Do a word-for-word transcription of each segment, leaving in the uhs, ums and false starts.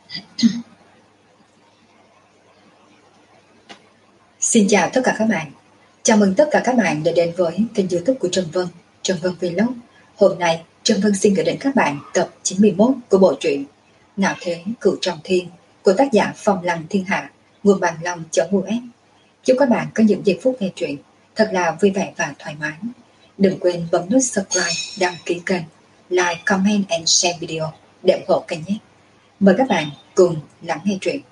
Xin chào tất cả các bạn. Chào mừng tất cả các bạn đã đến với kênh YouTube của Trân Vân, Trân Vân Vlog. Hôm nay, Trân Vân xin gửi đến các bạn tập chín mươi mốt của bộ truyện Ngạo Thế Cửu Trọng Thiên của tác giả Phong Lăng Thiên Hạ, nguồn bản long.us. Chúc các bạn có những giây phút nghe truyện thật là vui vẻ và thoải mái. Đừng quên bấm nút subscribe, đăng ký kênh, like, comment and share video để ủng hộ kênh nhé. Mời các bạn cùng lắng nghe truyện.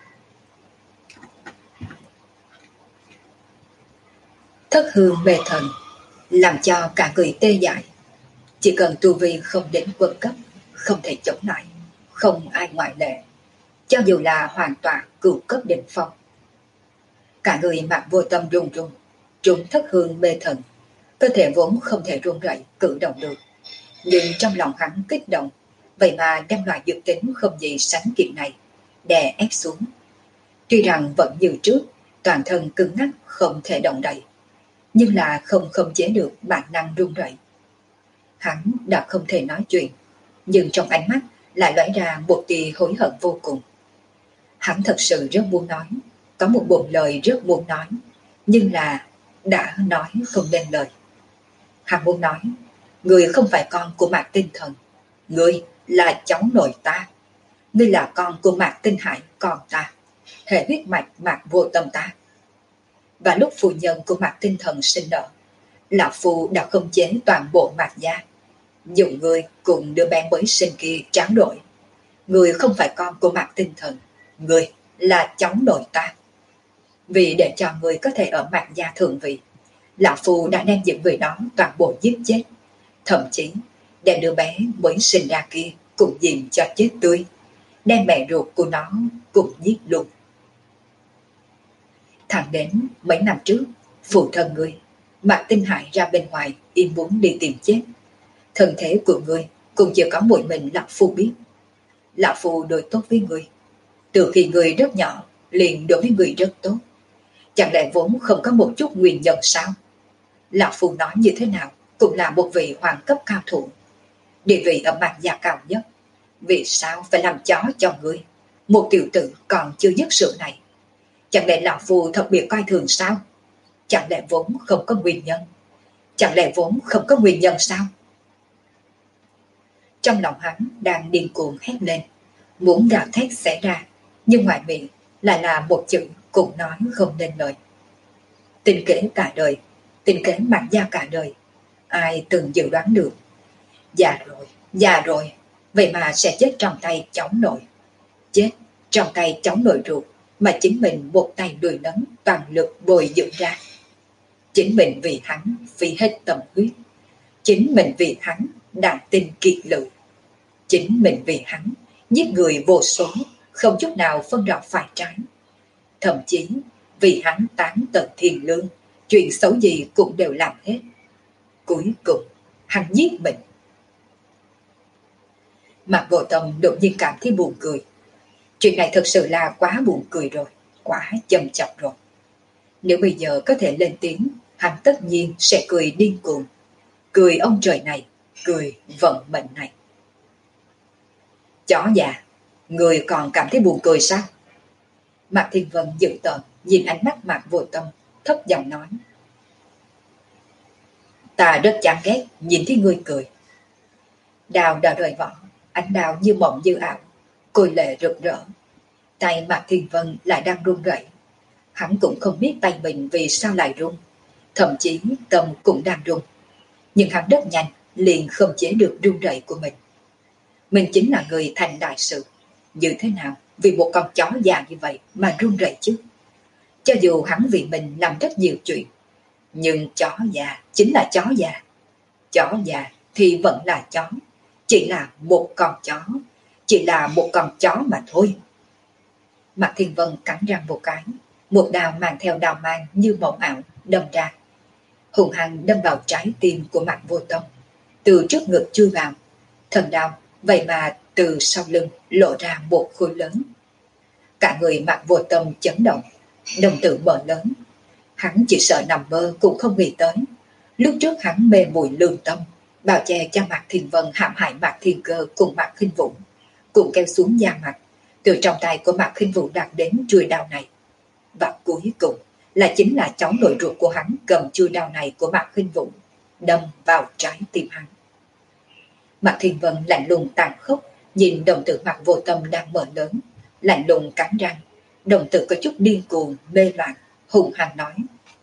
Thất hương mê thần làm cho cả người tê dại. Chỉ cần tu vi không đến quân cấp, không thể chống lại, không ai ngoại lệ, cho dù là hoàn toàn cửu cấp đỉnh phong. Cả người Mạc Vô Tâm run run, trúng thất hương mê thần, cơ thể vốn không thể run rẩy cử động được, nhưng trong lòng hắn kích động, vậy mà đem loại dược tính không gì sánh kịp này đè ép xuống. Tuy rằng vẫn như trước, toàn thân cứng ngắc không thể động đậy, nhưng là không khống chế được bản năng run rẩy. Hắn đã không thể nói chuyện, nhưng trong ánh mắt lại lóe ra một tia hối hận vô cùng. Hắn thật sự rất muốn nói, có một bụng lời rất muốn nói, nhưng là đã nói không nên lời. Hắn muốn nói, người không phải con của Mạc Tinh Thần, người là cháu nội ta, ngươi là con của Mạc Tinh Hải con ta, hệ huyết mạch Mạc Vô Tâm ta. Và lúc phu nhân của Mạc Tinh Thần sinh nở, lão phu đã khống chế toàn bộ Mạc gia, dùng người cùng đứa bé mới sinh kia tráo đổi. Người không phải con của Mạc Tinh Thần, người là cháu nội ta. Vì để cho người có thể ở Mạc gia thượng vị, lão phu đã đem những người đó toàn bộ giết chết, thậm chí đem đứa bé mới sinh ra kia cũng dìm cho chết tươi, đem mẹ ruột của nó cũng giết luôn. Thẳng đến mấy năm trước, phụ thân ngươi Mạc Tinh Hải ra bên ngoài im muốn đi tìm chết. Thân thế của ngươi cũng chỉ có một mình lão phu biết. Lão phu đối tốt với ngươi, từ khi ngươi rất nhỏ liền đối với ngươi rất tốt. Chẳng lẽ vốn không có một chút nguyên nhân sao? Lão phu nói như thế nào cũng là một vị hoàng cấp cao thủ, địa vị ở Mạc gia cao nhất. Vì sao phải làm chó cho ngươi, một tiểu tử còn chưa dứt sự này? Chẳng lẽ lão phu thật biệt coi thường sao? Chẳng lẽ vốn không có nguyên nhân? Chẳng lẽ vốn không có nguyên nhân sao? Trong lòng hắn đang điên cuồng hét lên, muốn gào thét xé ra, nhưng ngoài miệng lại là một chữ cũng nói không nên lời. Tình kế cả đời, tình kế Mạc gia cả đời, ai từng dự đoán được? Già rồi, già rồi, vậy mà sẽ chết trong tay cháu nội, chết trong tay cháu nội ruột mà chính mình một tay đuổi nấng toàn lực bồi dưỡng ra. Chính mình vì hắn phí hết tâm huyết, chính mình vì hắn đàn tinh kiệt lự, chính mình vì hắn giết người vô số, không chút nào phân rõ phải trái. Thậm chí vì hắn tán tận thiên lương, chuyện xấu gì cũng đều làm hết. Cuối cùng hắn giết mình. Mạc Vô Tâm đột nhiên cảm thấy buồn cười. Chuyện này thật sự là quá buồn cười rồi, quá châm chọc rồi. Nếu bây giờ có thể lên tiếng, hắn tất nhiên sẽ cười điên cuồng, cười ông trời này, cười vận mệnh này. Chó già, người còn cảm thấy buồn cười sao? Mạc Thiên Vân dữ tợn nhìn ánh mắt Mạc Vô Tâm, thấp giọng nói. Ta rất chán ghét nhìn thấy ngươi cười. Đào đã rời vỏ, ánh đào như mộng như ảo, côi lệ rực rỡ. Tay Mạc Thiên Vân lại đang run rẩy. Hắn cũng không biết tay mình vì sao lại run, thậm chí tâm cũng đang run, nhưng hắn rất nhanh liền không chế được run rẩy của mình. Mình chính là người thành đại sự, như thế nào vì một con chó già như vậy mà run rẩy chứ? Cho dù hắn vì mình làm rất nhiều chuyện, nhưng chó già chính là chó già. Chó già thì vẫn là chó, chỉ là một con chó, chỉ là một con chó mà thôi. Mạc Thiên Vân cắn răng một cái, một đao mang theo đao mang như mộng ảo đâm ra, hùng hăng đâm vào trái tim của Mạc Vô Tâm, từ trước ngực chui vào. Thần đao vậy mà từ sau lưng lộ ra một khối lớn. Cả người Mạc Vô Tâm chấn động, đồng tử mở lớn. Hắn chỉ sợ nằm mơ cũng không nghĩ tới, lúc trước hắn mê muội lương tâm, bao che cho Mạc Thiên Vân hãm hại Mạc Thiên Cơ cùng Mạc Khinh Vũ, cùng kéo xuống da mặt, từ trong tay của Mạc Khinh Vũ đạt đến chuôi đao này. Và cuối cùng là chính là cháu nội ruột của hắn cầm chuôi đao này của Mạc Khinh Vũ, đâm vào trái tim hắn. Mạc Thiên Vân lạnh lùng tàn khốc nhìn đồng tử Mạc Vô Tâm đang mở lớn, lạnh lùng cắn răng, đồng tử có chút điên cuồng mê loạn, hùng hăng nói: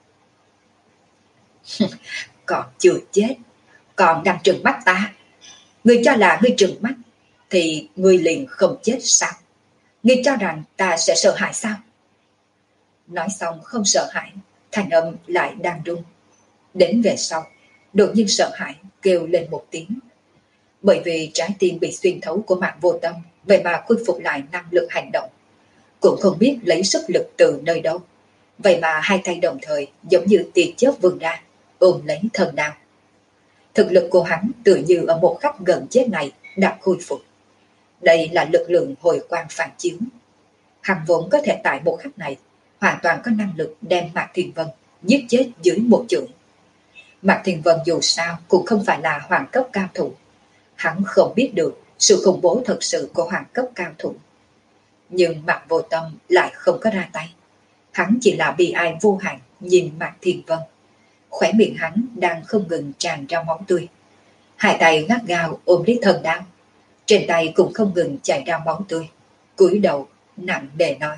còn chưa chết, còn đang trừng mắt ta. Ngươi cho là ngươi trừng mắt thì ngươi liền không chết sao? Ngươi cho rằng ta sẽ sợ hãi sao? Nói xong không sợ hãi, thanh âm lại đang run. Đến về sau, đột nhiên sợ hãi kêu lên một tiếng. Bởi vì trái tim bị xuyên thấu của Mạc Vô Tâm, vậy mà khôi phục lại năng lực hành động, cũng không biết lấy sức lực từ nơi đâu. Vậy mà hai tay đồng thời giống như tia chớp vươn ra, ôm lấy thần đao. Thực lực của hắn tự như ở một khắc gần chết này đã khôi phục. Đây là lực lượng hồi quang phản chiếu. Hắn vốn có thể tại một khắc này hoàn toàn có năng lực đem Mạc Thiên Vân giết chết dưới một chưởng. Mạc Thiên Vân dù sao cũng không phải là hoàng cấp cao thủ. Hắn không biết được sự khủng bố thật sự của hoàng cấp cao thủ. Nhưng Mạc Vô Tâm lại không có ra tay. Hắn chỉ là bi ai vô hạn nhìn Mạc Thiên Vân. Khóe miệng hắn đang không ngừng tràn ra máu tươi. Hai tay gắt gao ôm lấy thần đao, trên tay cũng không ngừng chảy ra máu tươi. Cúi đầu nặng nề nói: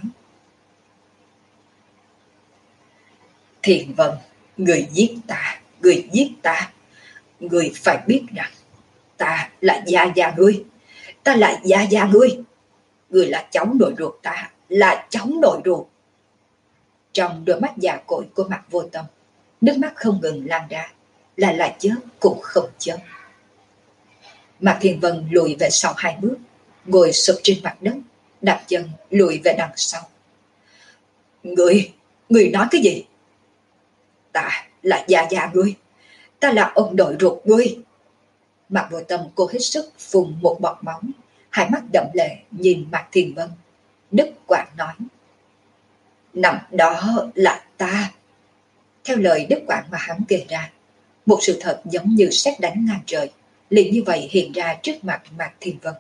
Thiên Vân, người giết ta, người giết ta. Người phải biết rằng ta là gia gia ngươi, ta là gia gia ngươi. Ngươi là cháu nội ruột ta, là cháu nội ruột. Trong đôi mắt già cỗi của Mạc Vô Tâm, nước mắt không ngừng lan ra, là là chớp cũng không chớp. Mạc Thiên Vân lùi về sau hai bước, ngồi sụp trên mặt đất, đặt chân lùi về đằng sau. Ngươi, ngươi nói cái gì? Ta là gia gia ngươi, ta là ông nội ruột ngươi. Mạc Vô Tâm cố hết sức phun một bọt máu, hai mắt đậm lệ nhìn Mạc Thiên Vân, đứt quãng nói: Năm đó là ta. Theo lời đứt quãng mà hắn kể ra, một sự thật giống như sét đánh ngang trời liền như vậy hiện ra trước mặt Mạc Thiên Vân.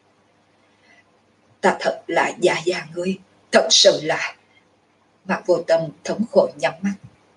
Ta thật là gia gia ngươi, thật sự là. Mạc Vô Tâm thống khổ nhắm mắt.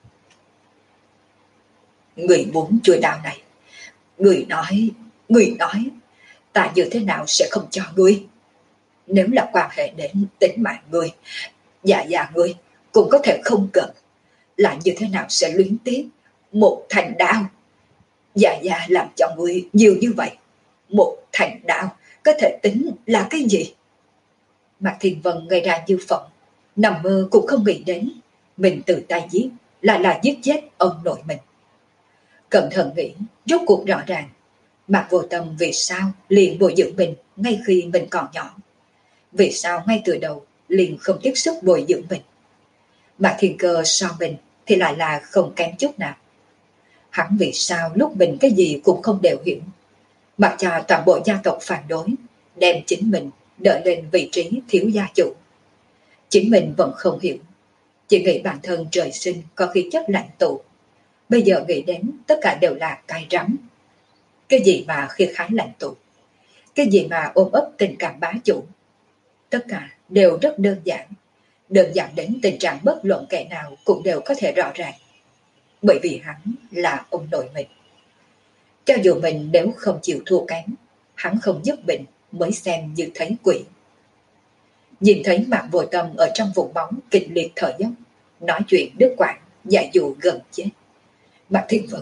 Người muốn chuôi đao này, người nói, người nói, ta như thế nào sẽ không cho ngươi? Nếu là quan hệ đến tính mạng ngươi, dạ dạ ngươi cũng có thể không cần, là như thế nào sẽ luyến tiếc một thành đao? Dạ dạ làm cho ngươi nhiều như vậy, một thành đao có thể tính là cái gì? Mạc Thiên Vân ngây ra như phỏng, nằm mơ cũng không nghĩ đến mình tự tay giết lại là giết chết ông nội mình. Cẩn thận nghĩ, rốt cuộc rõ ràng Mạc Vô Tâm vì sao liền bồi dưỡng mình ngay khi mình còn nhỏ. Vì sao ngay từ đầu liền không tiếc sức bồi dưỡng mình. Mạc Thiên Cơ so mình thì lại là không kém chút nào. Hắn vì sao lúc mình cái gì cũng không đều hiểu, mặc cho toàn bộ gia tộc phản đối, đem chính mình đỡ lên vị trí thiếu gia chủ. Chính mình vẫn không hiểu, chỉ nghĩ bản thân trời sinh có khí chất lãnh tụ. Bây giờ nghĩ đến tất cả đều là cay rắm. Cái gì mà khí khái lãnh tụ, cái gì mà ôm ấp tình cảm bá chủ, tất cả đều rất đơn giản. Đơn giản đến tình trạng bất luận kẻ nào cũng đều có thể rõ ràng. Bởi vì hắn là ông nội mình. Cho dù mình nếu không chịu thua kém, hắn không giúp mình mới xem như thấy quỷ. Nhìn thấy Mạc Vô Tâm ở trong vùng bóng kịch liệt thở dốc, nói chuyện đứt quãng, giải dụ gần chết. Mạc Thiên Vân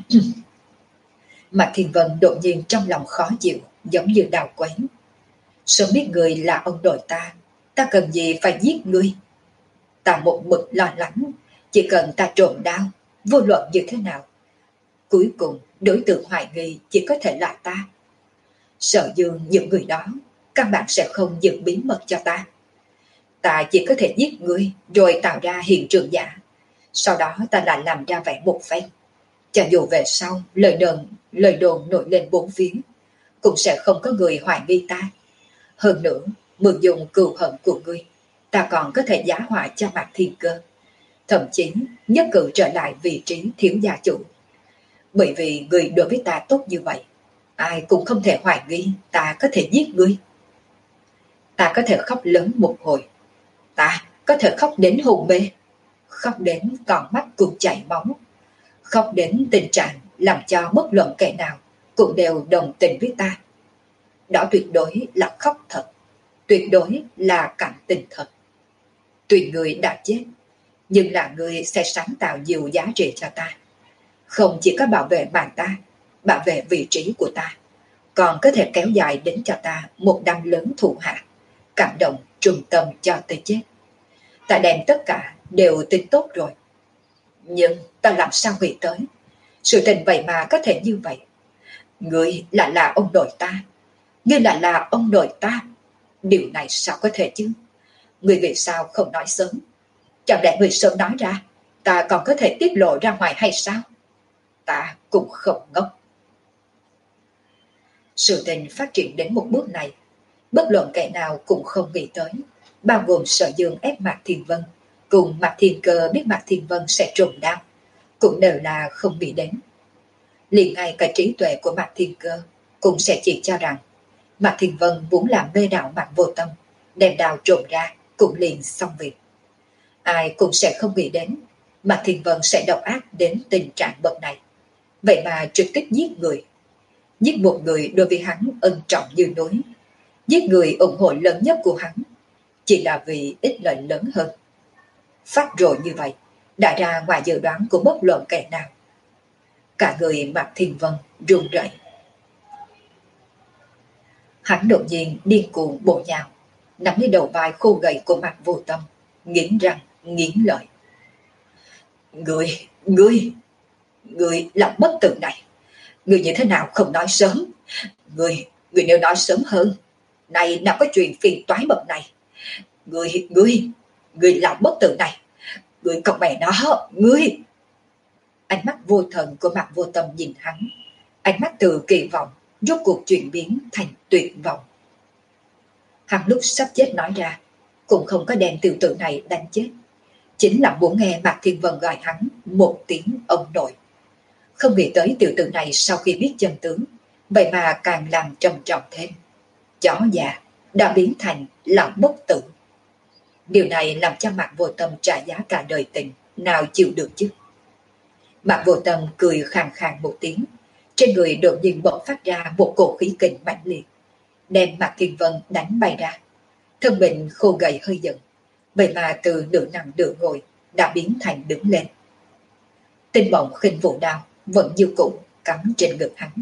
Mạc Thiên Vân đột nhiên trong lòng khó chịu, giống như đào quấy. Sớm biết người là ông nội ta, ta cần gì phải giết ngươi? Ta một mực lo lắng, chỉ cần ta trộm đao, vô luận như thế nào, cuối cùng đối tượng hoài nghi chỉ có thể là ta. Sợ dường những người đó căn bản sẽ không giữ bí mật cho ta. Ta chỉ có thể giết ngươi rồi tạo ra hiện trường giả, sau đó ta lại làm ra vẻ một phen. Cho dù về sau lời đồn, lời đồn nổi lên bốn phía, cũng sẽ không có người hoài nghi ta. Hơn nữa, mượn dùng cừu hận của ngươi, ta còn có thể giá họa cho Mạc Thiên Cơ, thậm chí nhất cử trở lại vị trí thiếu gia chủ. Bởi vì người đối với ta tốt như vậy, ai cũng không thể hoài nghi ta có thể giết ngươi. Ta có thể khóc lớn một hồi, ta có thể khóc đến hôn mê, khóc đến con mắt cũng chảy máu, khóc đến tình trạng làm cho bất luận kẻ nào cũng đều đồng tình với ta. Đó tuyệt đối là khóc thật, tuyệt đối là cảm tình thật. Tuy người đã chết, nhưng là người sẽ sáng tạo nhiều giá trị cho ta. Không chỉ có bảo vệ mạng ta, bảo vệ vị trí của ta, còn có thể kéo dài đến cho ta một năm lớn thụ hạ, cảm động trung tâm cho tới chết. Ta đem tất cả đều tính tốt rồi. Nhưng ta làm sao nghĩ tới sự tình vậy mà có thể như vậy. Người lại là ông nội ta, ngươi lại là ông nội ta. Điều này sao có thể chứ? Ngươi vì sao không nói sớm? Chẳng lẽ ngươi sớm nói ra, ta còn có thể tiết lộ ra ngoài hay sao? Ta cũng không ngốc. Sự tình phát triển đến một bước này, bất luận kẻ nào cũng không nghĩ tới, bao gồm Sở Dương ép Mạc Thiên Vân, cùng Mạc Thiên Cơ biết Mạc Thiên Vân sẽ trùng đau, cũng đều là không nghĩ đến. Liền ngay cả trí tuệ của Mạc Thiên Cơ cũng sẽ chỉ cho rằng Mạc Thiên Vân muốn làm mê đạo Mạc Vô Tâm, đem đào trộm ra cũng liền xong việc. Ai cũng sẽ không nghĩ đến Mạc Thiên Vân sẽ độc ác đến tình trạng bậc này. Vậy mà trực tiếp giết người. Giết một người đối với hắn ân trọng như núi. Giết người ủng hộ lớn nhất của hắn chỉ là vì ích lợi lớn hơn. Phát rồi như vậy đã ra ngoài dự đoán của bất luận kẻ nào. Cả người Mạc Thiên Vân run rẩy. Hắn đột nhiên điên cuồng bổ nhào, nắm lấy đầu vai khô gầy của Mạc Vô Tâm, nghiến răng nghiến lợi. Người, ngươi, ngươi làm bất tử này, ngươi như thế nào không nói sớm? Ngươi, ngươi nếu nói sớm hơn, này nào có chuyện phiền toái bậc này. Ngươi, ngươi, ngươi làm bất tử này, ngươi còn mẹ nó, ngươi. Ánh mắt vô thần của Mạc Vô Tâm nhìn hắn, ánh mắt từ kỳ vọng rốt cuộc chuyển biến thành tuyệt vọng. Hắn lúc sắp chết nói ra, cũng không có đem tiểu tử này đánh chết, chính là muốn nghe Mạc Thiên Vân gọi hắn một tiếng ông nội. Không nghĩ tới tiểu tử này sau khi biết chân tướng, vậy mà càng làm trầm trọng thêm. Chó già đã biến thành lòng bất tử. Điều này làm cho Mạc Vô Tâm trả giá cả đời tình, nào chịu được chứ. Mạc Vô Tâm cười khàn khàn một tiếng, trên người đột nhiên bỗng phát ra một cổ khí kình mãnh liệt, đem Mạc Thiên Vân đánh bay ra. Thân mình khô gầy hơi giận, vậy mà từ nửa nằm nửa ngồi đã biến thành đứng lên. Tinh Mộng Khinh Vũ đao vẫn như cũ cắm trên ngực hắn.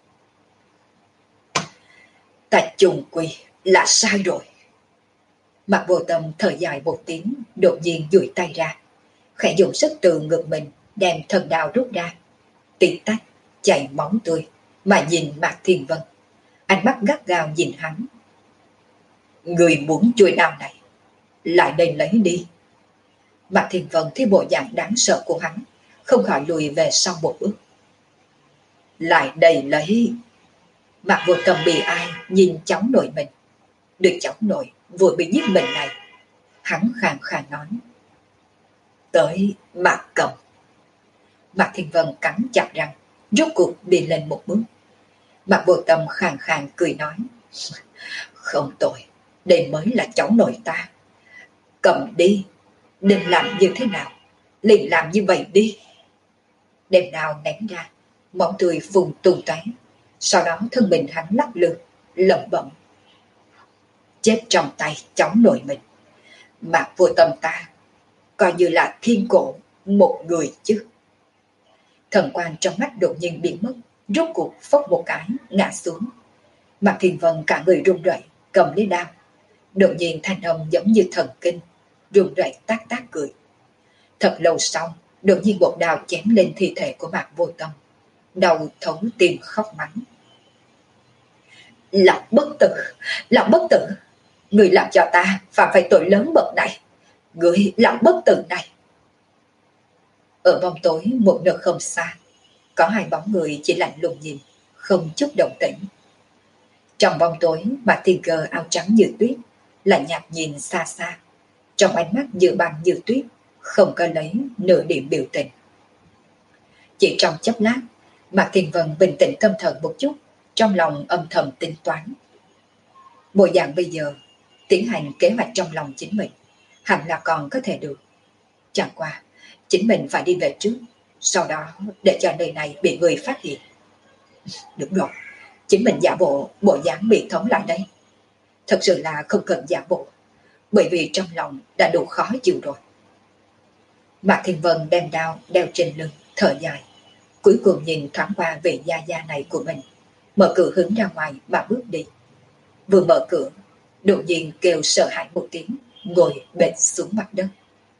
Ta trùng quy là sai rồi. Mạc Vô Tâm thở dài một tiếng, đột nhiên duỗi tay ra, khẽ dùng sức từ ngực mình đem thần đao rút ra, tí tách chảy máu tươi mà nhìn Mạc Thiên Vân, ánh mắt gắt gao nhìn hắn. Người muốn chuôi đao này, lại đây lấy đi. Mạc Thiên Vân thấy bộ dạng đáng sợ của hắn, không khỏi lùi về sau một bước. Lại đây lấy. Mạc Vô Tâm bị ai nhìn cháu nội mình, đứa cháu nội vừa bị giết mình này. Hắn khàn khàn nói. Tới Mạc Cầm. Mạc Thiên Vân cắn chặt răng, rốt cuộc đi lên một bước. Mạc Vô Tâm khàn khàn cười nói. Không tội, đây mới là cháu nội ta. Cầm đi, nên làm như thế nào, liền làm như vậy đi. Đêm nào ném ra, máu tươi phun tung tóe. Sau đó thân mình hắn lắc lư, lẩm bẩm. Chết trong tay cháu nội mình, Mạc Vô Tâm ta coi như là thiên cổ một người chứ. Thần quan trong mắt đột nhiên biến mất, rốt cuộc phốc một cái ngã xuống. Mạc Thiên Vân cả người run rẩy, cầm lấy đao. Đột nhiên thanh âm giống như thần kinh, run rẩy tác tác cười. Thật lâu sau, đột nhiên một đao chém lên thi thể của Mạc Vô Tâm, đầu thấu tim khóc mắng. Là bất tử, là bất tử. Người làm cho ta phạm phải tội lớn bậc này. Người là bất tử này. Ở bóng tối một nơi không xa, có hai bóng người chỉ lạnh lùng nhìn, không chút động tĩnh. Trong bóng tối, Mạc Thiên Cơ áo trắng như tuyết, lạnh nhạt nhìn xa xa, trong ánh mắt như băng như tuyết, không có lấy nửa điểm biểu tình. Chỉ trong chốc lát, Mạc Thiên Vân bình tĩnh tâm thần một chút, trong lòng âm thầm tính toán. Bộ dạng bây giờ, tiến hành kế hoạch trong lòng chính mình, hẳn là còn có thể được. Chẳng qua, chính mình phải đi về trước, sau đó để cho nơi này bị người phát hiện. Đúng rồi, chính mình giả bộ bộ dáng bị thống lại đây. Thật sự là không cần giả bộ, bởi vì trong lòng đã đủ khó chịu rồi. Mạc Thiên Vân đem đao đeo trên lưng, thở dài, cuối cùng nhìn thoáng qua vị gia gia này của mình, mở cửa hướng ra ngoài mà bước đi. Vừa mở cửa, đột nhiên kêu sợ hãi một tiếng, ngồi bệt xuống mặt đất.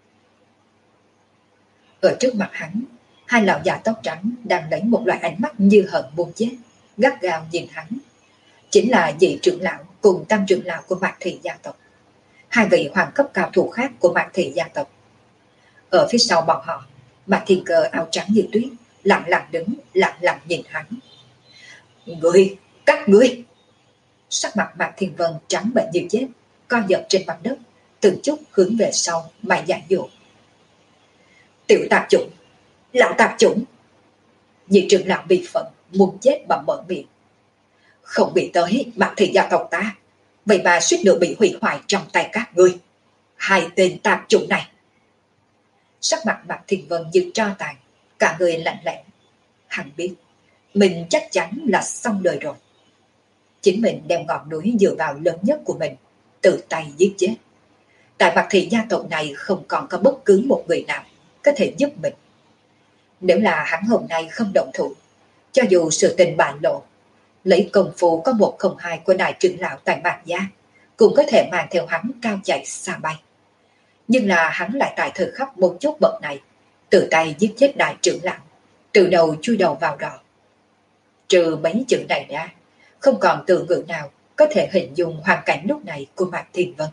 Ở trước mặt hắn, hai lão già tóc trắng đang lấy một loại ánh mắt như hận muốn chết, gắt gao nhìn hắn. Chính là vị trưởng lão cùng tam trưởng lão của Mạc Thị gia tộc, hai vị hoàng cấp cao thủ khác của Mạc Thị gia tộc. Ở phía sau bọn họ, Mạc Thiên Cơ áo trắng như tuyết, lặng lặng đứng, lặng lặng nhìn hắn. Ngươi, các ngươi! Sắc mặt Mạc Thiên Vân trắng bệch như chết, co giật trên mặt đất, từng chút hướng về sau mà giải dụ. Tiểu tạp chủng, lão tạp chủng! Vị trưởng lão bị phận, muốn chết mà mở miệng. Không bị tới Mạc Thị gia tộc ta, vậy mà suýt nữa bị hủy hoại trong tay các ngươi. Hai tên tạp chủng này! Sắc mặt Mạc Thiên Vân như tro tàn, cả người lạnh lẽo. Hắn biết mình chắc chắn là xong đời rồi. Chính mình đem ngọn núi dựa vào lớn nhất của mình, tự tay giết chết. Tại Mạc Thị gia tộc này không còn có bất cứ một người nào có thể giúp mình. Nếu là hắn hôm nay không động thủ, cho dù sự tình bại lộ, lấy công phu có một không hai của đại trưởng lão tại Mạc gia, cũng có thể mang theo hắn cao chạy xa bay. Nhưng là hắn lại tại thời khắc một chút bậc này, tự tay giết chết đại trưởng lão, từ đầu chui đầu vào đỏ. Trừ mấy chữ này ra, không còn từ ngữ nào có thể hình dung hoàn cảnh lúc này của Mạc Thiên Vân.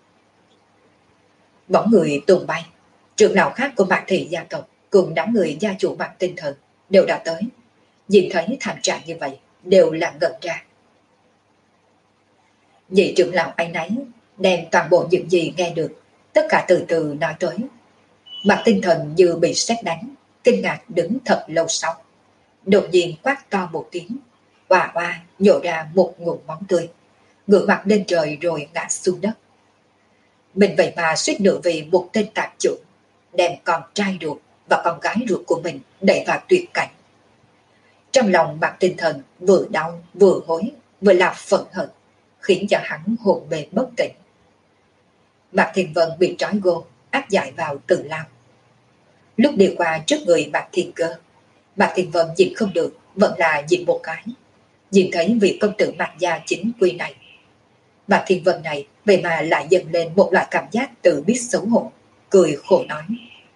Bóng người tung bay, trưởng lão khác của Mạc Thị gia tộc cùng đám người gia chủ Mạc Tinh Thần đều đã tới. Nhìn thấy thảm trạng như vậy, đều là ngẩn ra. Vị trưởng lão ấy nấy đem toàn bộ những gì nghe được, tất cả từ từ nói tới. Mạc Tinh Thần như bị sét đánh, kinh ngạc đứng thật lâu sau. Đột nhiên quát to một tiếng, oà oà nhổ ra một ngụm máu tươi, ngửa mặt lên trời rồi ngã xuống đất. Mình vậy mà suýt nữa vì một tên tạp chủng đem con trai ruột và con gái ruột của mình đẩy vào tuyệt cảnh. Trong lòng Mạc Tinh Thần vừa đau vừa hối vừa là phẫn hận, khiến cho hắn hồn mê bất tỉnh. Mạc Thiên Vân bị trói gô, áp giải vào Tử Lao. Lúc đi qua trước người Mạc Thiên Cơ, Mạc Thiên Vân nhìn không được, vẫn là nhìn một cái. Nhìn thấy vị công tử Mạc gia chính quy này, Mạc Thiên Vân này vậy mà lại dâng lên một loại cảm giác tự biết xấu hổ, cười khổ nói.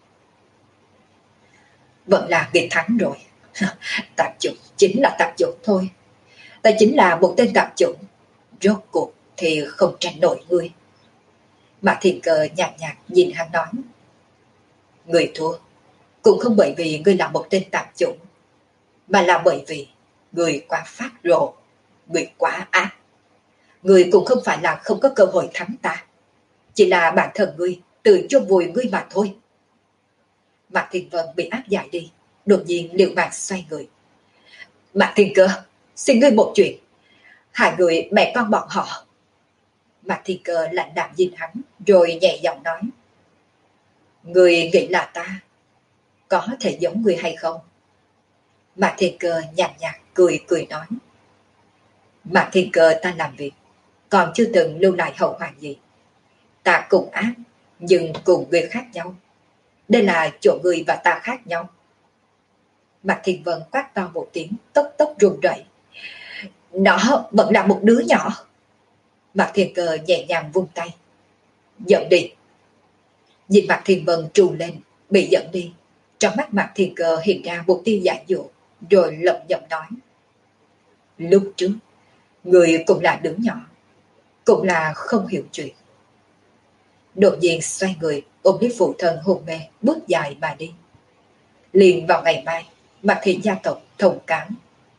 Vẫn là nghịch thắng rồi. Tạp chủng chính là tạp chủng thôi. Ta chính là một tên tạp chủng, rốt cuộc thì không tranh nổi ngươi. Mạc Thiên Cơ nhạt nhạt nhìn hắn nói. Người thua cũng không bởi vì ngươi là một tên tạp chủng, mà là bởi vì ngươi quá phát rồ, ngươi quá ác. Ngươi cũng không phải là không có cơ hội thắng ta, chỉ là bản thân ngươi tự chôn vùi ngươi mà thôi. Mạc Thiên Vân bị áp giải đi, đột nhiên liều mạng xoay người. Mạc Thiên Cơ, xin ngươi một chuyện, hai người mẹ con bọn họ. Mạc Thiên Cơ lạnh đạm nhìn hắn, rồi nhẹ giọng nói. Ngươi nghĩ là ta có thể giống ngươi hay không? Mạc Thiên Cơ nhàn nhạt cười cười nói. Mạc Thiên Cơ ta làm việc còn chưa từng lưu lại hậu hoạn gì. Ta cùng ác, nhưng cùng người khác nhau. Đây là chỗ người và ta khác nhau. Mạc Thiên Vân quát to một tiếng, tốc tốc run rẩy. Nó vẫn là một đứa nhỏ. Mạc Thiên Cơ nhẹ nhàng vung tay. Dẫn đi. Nhìn Mạc Thiên Vân trù lên, bị dẫn đi. Trong mắt Mạc Thiên Cơ hiện ra một tia giả dụ, rồi lẩm nhẩm nói. Lúc trước, người cũng là đứa nhỏ, cũng là không hiểu chuyện. Đột nhiên xoay người, ôm lấy phụ thân hôn mê, bước dài mà đi. Liền vào ngày mai, Mạc Thị gia tộc thông cáo.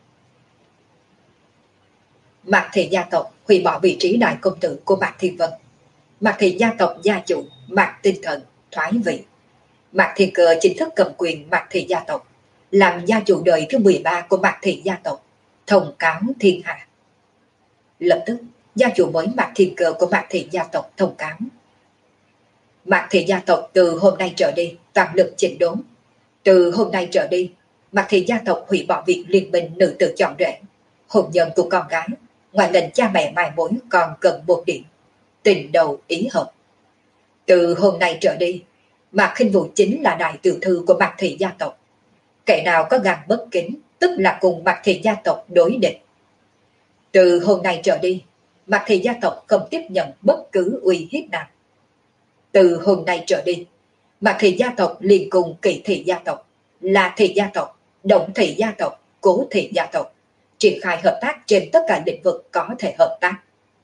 Mạc Thị gia tộc hủy bỏ vị trí đại công tử của Mạc Thiên Vân. Mạc Thị gia tộc gia chủ Mạc Tinh Thần thoái vị. Mạc Thiên Cơ chính thức cầm quyền Mạc Thị gia tộc, làm gia chủ đời thứ mười ba của Mạc Thị gia tộc, thông cáo thiên hạ. Lập tức, gia chủ mới Mạc Thiên Cơ của Mạc Thị gia tộc thông cáo. Mạc Thị gia tộc từ hôm nay trở đi toàn lực chỉnh đốn. Từ hôm nay trở đi, Mạc Thị gia tộc hủy bỏ việc liên minh nữ tử chọn rể. Hôn nhân của con gái, ngoài lệnh cha mẹ mai mối còn cần một điểm: tình đầu ý hợp. Từ hôm nay trở đi, Mạc Khinh Vũ chính là đại tiểu thư của Mạc Thị gia tộc. Kẻ nào có gan bất kính, tức là cùng Mạc Thị gia tộc đối địch. Từ hôm nay trở đi, Mạc Thị gia tộc không tiếp nhận bất cứ uy hiếp nào. Từ hôm nay trở đi, Mạc Thị gia tộc liền cùng Kỳ Thị gia tộc, La Thị gia tộc, Động Thị gia tộc, Cố Thị gia tộc triển khai hợp tác trên tất cả lĩnh vực có thể hợp tác.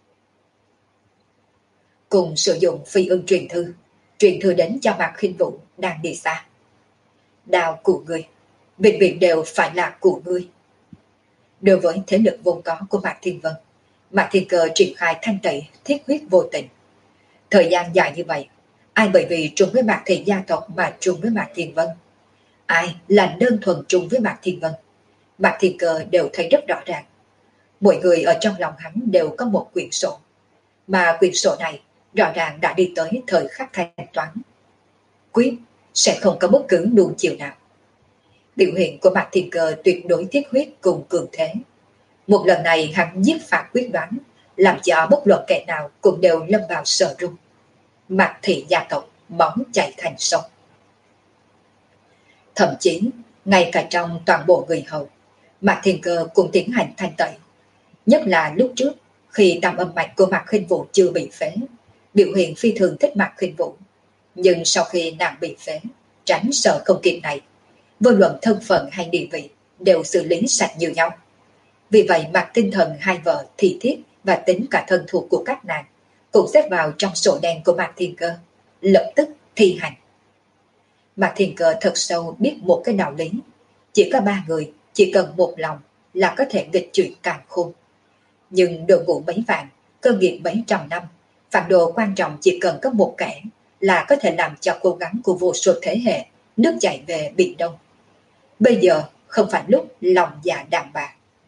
Cùng sử dụng phi ưng truyền thư, truyền thư đến cho Mạc Khinh Vũ đang đi xa. Đao của ngươi, bệnh viện đều phải là của ngươi. Đối với thế lực vốn có của Mạc Thiên Vân, Mạc Thiên Cơ triển khai thanh tẩy thiết huyết vô tình. Thời gian dài như vậy, ai bởi vì trùng với Mạc Thị gia tộc mà trùng với Mạc Thiên Vân, ai là đơn thuần trùng với Mạc Thiên Vân, Mạc Thiên Cơ đều thấy rất rõ ràng. Mỗi người ở trong lòng hắn đều có một quyển sổ, mà quyển sổ này rõ ràng đã đi tới thời khắc thanh toán. Quyết sẽ không có bất cứ nuông chiều nào. Biểu hiện của Mạc Thiên Cơ tuyệt đối thiết huyết cùng cường thế. Một lần này hắn giết phạt quyết đoán, làm cho bất luận kẻ nào cũng đều lâm vào sợ run. Mạc Thị gia tộc máu chảy thành sông. Thậm chí ngay cả trong toàn bộ người hầu, Mạc Thiên Cơ cũng tiến hành thanh tẩy. Nhất là lúc trước, khi tam âm mạch của Mạc Khinh Vũ chưa bị phế, biểu hiện phi thường thích Mạc Khinh Vũ. Nhưng sau khi nàng bị phế, tránh sợ không kịp này, vô luận thân phận hay địa vị đều xử lý sạch như nhau. Vì vậy mặt tinh thần hai vợ Thị Thiết và tính cả thân thuộc của các nàng cũng xếp vào trong sổ đen của Mạc Thiên Cơ, lập tức thi hành. Mạc Thiên Cơ thật sâu biết một cái đạo lý: chỉ có ba người, chỉ cần một lòng là có thể nghịch chuyển càn khôn. Nhưng đội ngũ mấy vạn, cơ nghiệp mấy trăm năm, phản đồ quan trọng chỉ cần có một kẻ là có thể làm cho cố gắng của vô số thế hệ nước chảy về biển Đông. Bây giờ không phải lúc lòng dạ đàn bà.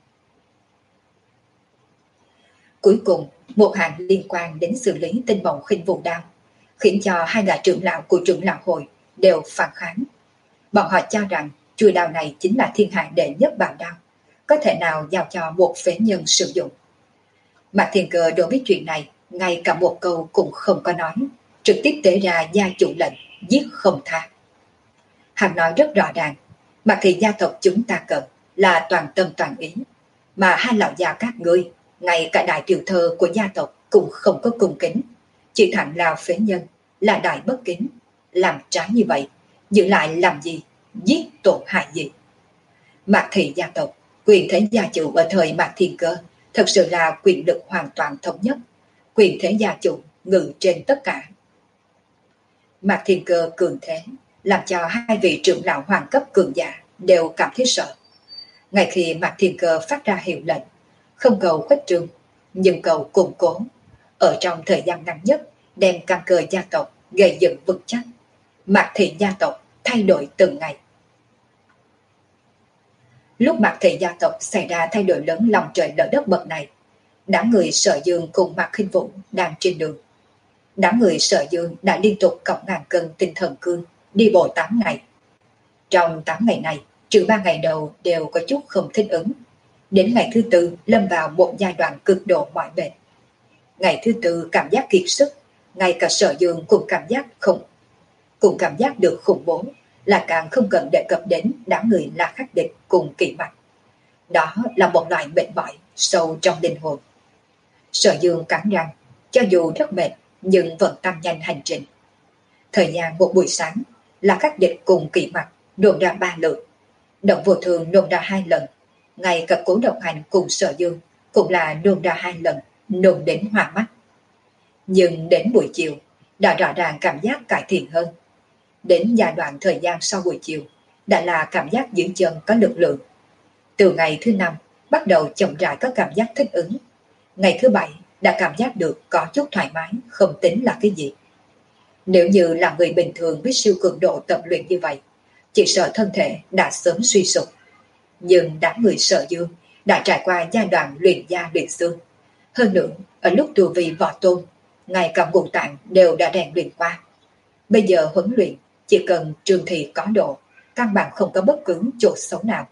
Cuối cùng, một hàng liên quan đến xử lý tinh mộng Khinh Vũ đao, khiến cho hai gã trưởng lão của trưởng lão hội đều phản kháng. Bọn họ cho rằng chuôi đao này chính là thiên hạ đệ nhất bảo đao, có thể nào giao cho một phế nhân sử dụng. Mạc Thiên Cơ đối với chuyện này ngay cả một câu cũng không có nói, trực tiếp tế ra gia chủ lệnh giết không tha. Hắn nói rất rõ ràng, Mạc Thị gia tộc chúng ta cần là toàn tâm toàn ý, mà hai lão già các ngươi, ngay cả đại tiểu thơ của gia tộc cũng không có cung kính, chỉ thẳng là phế nhân, là đại bất kính. Làm trái như vậy, giữ lại làm gì, giết tổn hại gì? Mạc Thị gia tộc, quyền thế gia chủ ở thời Mạc Thiên Cơ thật sự là quyền lực hoàn toàn thống nhất, quyền thế gia chủ ngự trên tất cả. Mạc Thiên Cơ cường thế, làm cho hai vị trưởng lão hoàng cấp cường giả đều cảm thấy sợ. Ngay khi Mạc Thiên Cơ phát ra hiệu lệnh, không cầu khuếch trương, nhưng cầu củng cố, ở trong thời gian ngắn nhất đem căn cơ gia tộc gây dựng vững chắc. Mạc Thị gia tộc thay đổi từng ngày. Lúc Mạc Thị gia tộc xảy ra thay đổi lớn lòng trời lở đất bậc này, đám người Sở Dương cùng Mạc Khinh Vũ đang trên đường. Đám người Sở Dương đã liên tục cộng ngàn cân tinh thần cương, đi bộ tám ngày. Trong tám ngày này, trừ ba ngày đầu đều có chút không thích ứng. Đến ngày thứ tư lâm vào một giai đoạn cực độ mỏi mệt. Ngày thứ tư cảm giác kiệt sức, ngay cả Sở Dương cũng cảm giác không, cũng cảm giác được khủng bố, là càng không cần đề cập đến đám người La Khắc Địch cùng Kỵ Mạch. Đó là một loại mệt mỏi sâu trong linh hồn. Sở Dương cắn răng, cho dù rất mệt nhưng vẫn tăng nhanh hành trình. Thời gian một buổi sáng, La Khắc Địch cùng Kỵ Mạch nôn ra ba lượt, Động Vô Thường nôn ra hai lần, ngay cả Cố Độc Hành cùng Sở Dương cũng là nôn ra hai lần, nôn đến hoa mắt. Nhưng đến buổi chiều đã rõ ràng cảm giác cải thiện hơn. Đến giai đoạn thời gian sau buổi chiều đã là cảm giác dưới chân có lực lượng. Từ ngày thứ năm bắt đầu chậm rãi có cảm giác thích ứng. Ngày thứ bảy đã cảm giác được có chút thoải mái, không tính là cái gì. Nếu như là người bình thường với siêu cường độ tập luyện như vậy, chỉ sợ thân thể đã sớm suy sụp. Nhưng đám người Sở Dương đã trải qua giai đoạn luyện da luyện xương, Hơn nữa, ở lúc tu vi võ tôn, ngay cả ngũ tạng đều đã rèn luyện qua. Bây giờ huấn luyện, chỉ cần trường thị có độ, căn bản không có bất cứ chỗ xấu nào.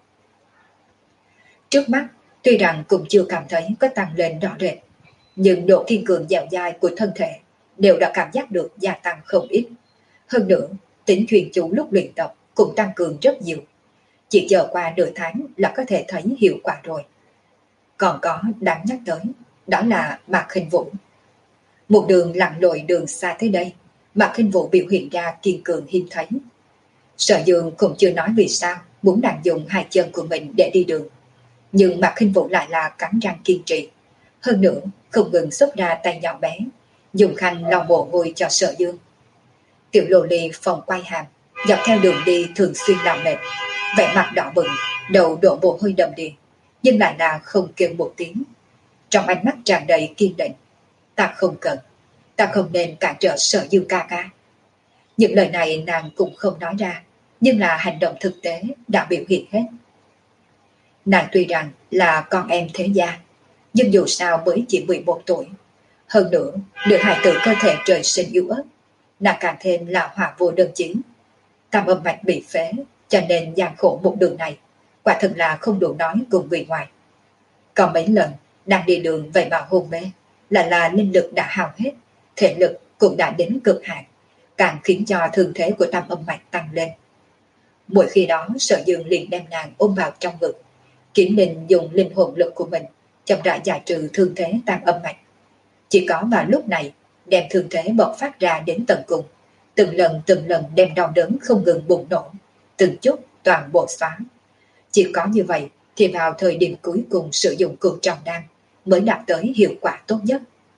Trước mắt, tuy rằng cũng chưa cảm thấy có tăng lên rõ rệt, nhưng độ kiên cường dẻo dai của thân thể đều đã cảm giác được gia tăng không ít. Hơn nữa, tính chuyên chú lúc luyện tập cũng tăng cường rất nhiều. Chỉ chờ qua nửa tháng là có thể thấy hiệu quả rồi. Còn có đáng nhắc tới, đó là Mạc Khinh Vũ. Một đường lặn lội đường xa tới đây, Mạc Khinh Vũ biểu hiện ra kiên cường hiếm thấy. Sở Dương cũng chưa nói vì sao muốn nàng dùng hai chân của mình để đi đường, nhưng Mạc Khinh Vũ lại là cắn răng kiên trì. Hơn nữa, không ngừng xuất ra tay nhỏ bé, dùng khăn lau mồ hôi cho Sở Dương. Tiểu lô ly phòng quay hàm, dọc theo đường đi thường xuyên làm mệt, vẻ mặt đỏ bừng, đầu đổ mồ hôi đầm đìa, nhưng lại là không kêu một tiếng. Trong ánh mắt tràn đầy kiên định, ta không cần, ta không nên cản trở Sở Dương ca ca. Những lời này nàng cũng không nói ra, nhưng là hành động thực tế đã biểu hiện hết. Nàng tuy rằng là con em thế gia, nhưng dù sao mới chỉ mười một tuổi. Hơn nữa, được hài tử cơ thể trời sinh yếu ớt, nàng càng thêm là hỏa vô đơn chí. Tam âm mạch bị phế, cho nên gian khổ một đường này, quả thực là không đủ nói cùng người ngoài. Còn mấy lần đang đi đường vậy mà hôn mê, là là linh lực đã hao hết, thể lực cũng đã đến cực hạn, càng khiến cho thương thế của tam âm mạch tăng lên. Mỗi khi đó Sở Dương liền đem nàng ôm vào trong ngực, Kiểm Ninh dùng linh hồn lực của mình chậm rãi giải trừ thương thế tam âm mạch. Chỉ có vào lúc này đem thương thế bộc phát ra đến tận cùng, từng lần từng lần đem đau đớn không ngừng bùng nổ, từng chút toàn bộ xóa. Chỉ có như vậy thì vào thời điểm cuối cùng sử dụng cửu trọng đan mới đạt tới hiệu quả tốt nhất.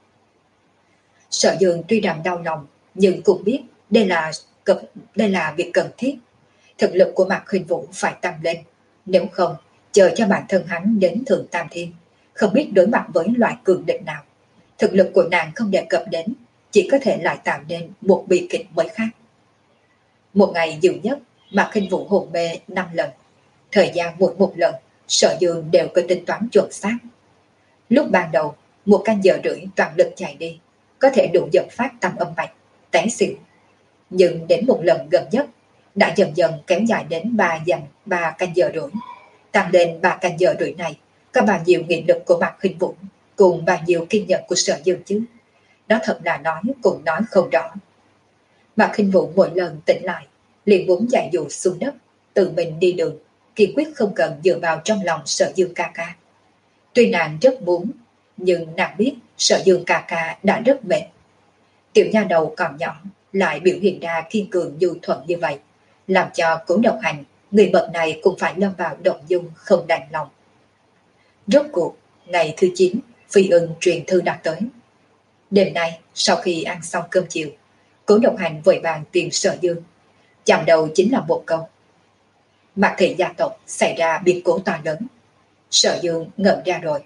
Sở Dương tuy rằng đau lòng, nhưng cũng biết đây là cực, đây là việc cần thiết. Thực lực của Mạc Khinh Vũ phải tăng lên, nếu không chờ cho bản thân hắn đến Thượng Tam Thiên, không biết đối mặt với loại cường địch nào. Thực lực của nàng không đề cập đến, chỉ có thể lại tạo nên một bi kịch mới khác. Một ngày nhiều nhất, Mạc Khinh Vũ hôn mê năm lần. Thời gian mỗi một lần, Sở Dương đều có tính toán chuẩn xác. Lúc ban đầu, một canh giờ rưỡi toàn lực chạy đi, có thể đủ dẫn phát tam âm mạch, té xỉu. Nhưng đến một lần gần nhất, đã dần dần kéo dài đến ba dặm ba canh giờ rưỡi. Tăng lên ba canh giờ rưỡi này, có bao nhiêu nghị lực của Mạc Khinh Vũ cùng bao nhiêu kiên nhẫn của Sở Dương chứ? Đó thật là nói cũng nói không rõ. Mạc Khinh Vũ mỗi lần tỉnh lại, liền muốn chạy dù xuống đất, tự mình đi đường, kiên quyết không cần dựa vào trong lòng Sở Dương ca ca. Tuy nàng rất muốn, nhưng nàng biết Sở Dương ca ca đã rất mệt. Tiểu nha đầu còn nhỏ lại biểu hiện ra kiên cường nhu thuận như vậy, làm cho Cố Độc Hành, người bậc này cũng phải lâm vào động dung không đành lòng. Rốt cuộc, ngày thứ chín, Phi Ưng truyền thư đã tới. Đêm nay, sau khi ăn xong cơm chiều, Cố Độc Hành vội vàng tìm Sở Dương. Chạm đầu chính là một câu: Mạc thị gia tộc xảy ra biến cố to lớn. Sở Dương ngẩn ra rồi.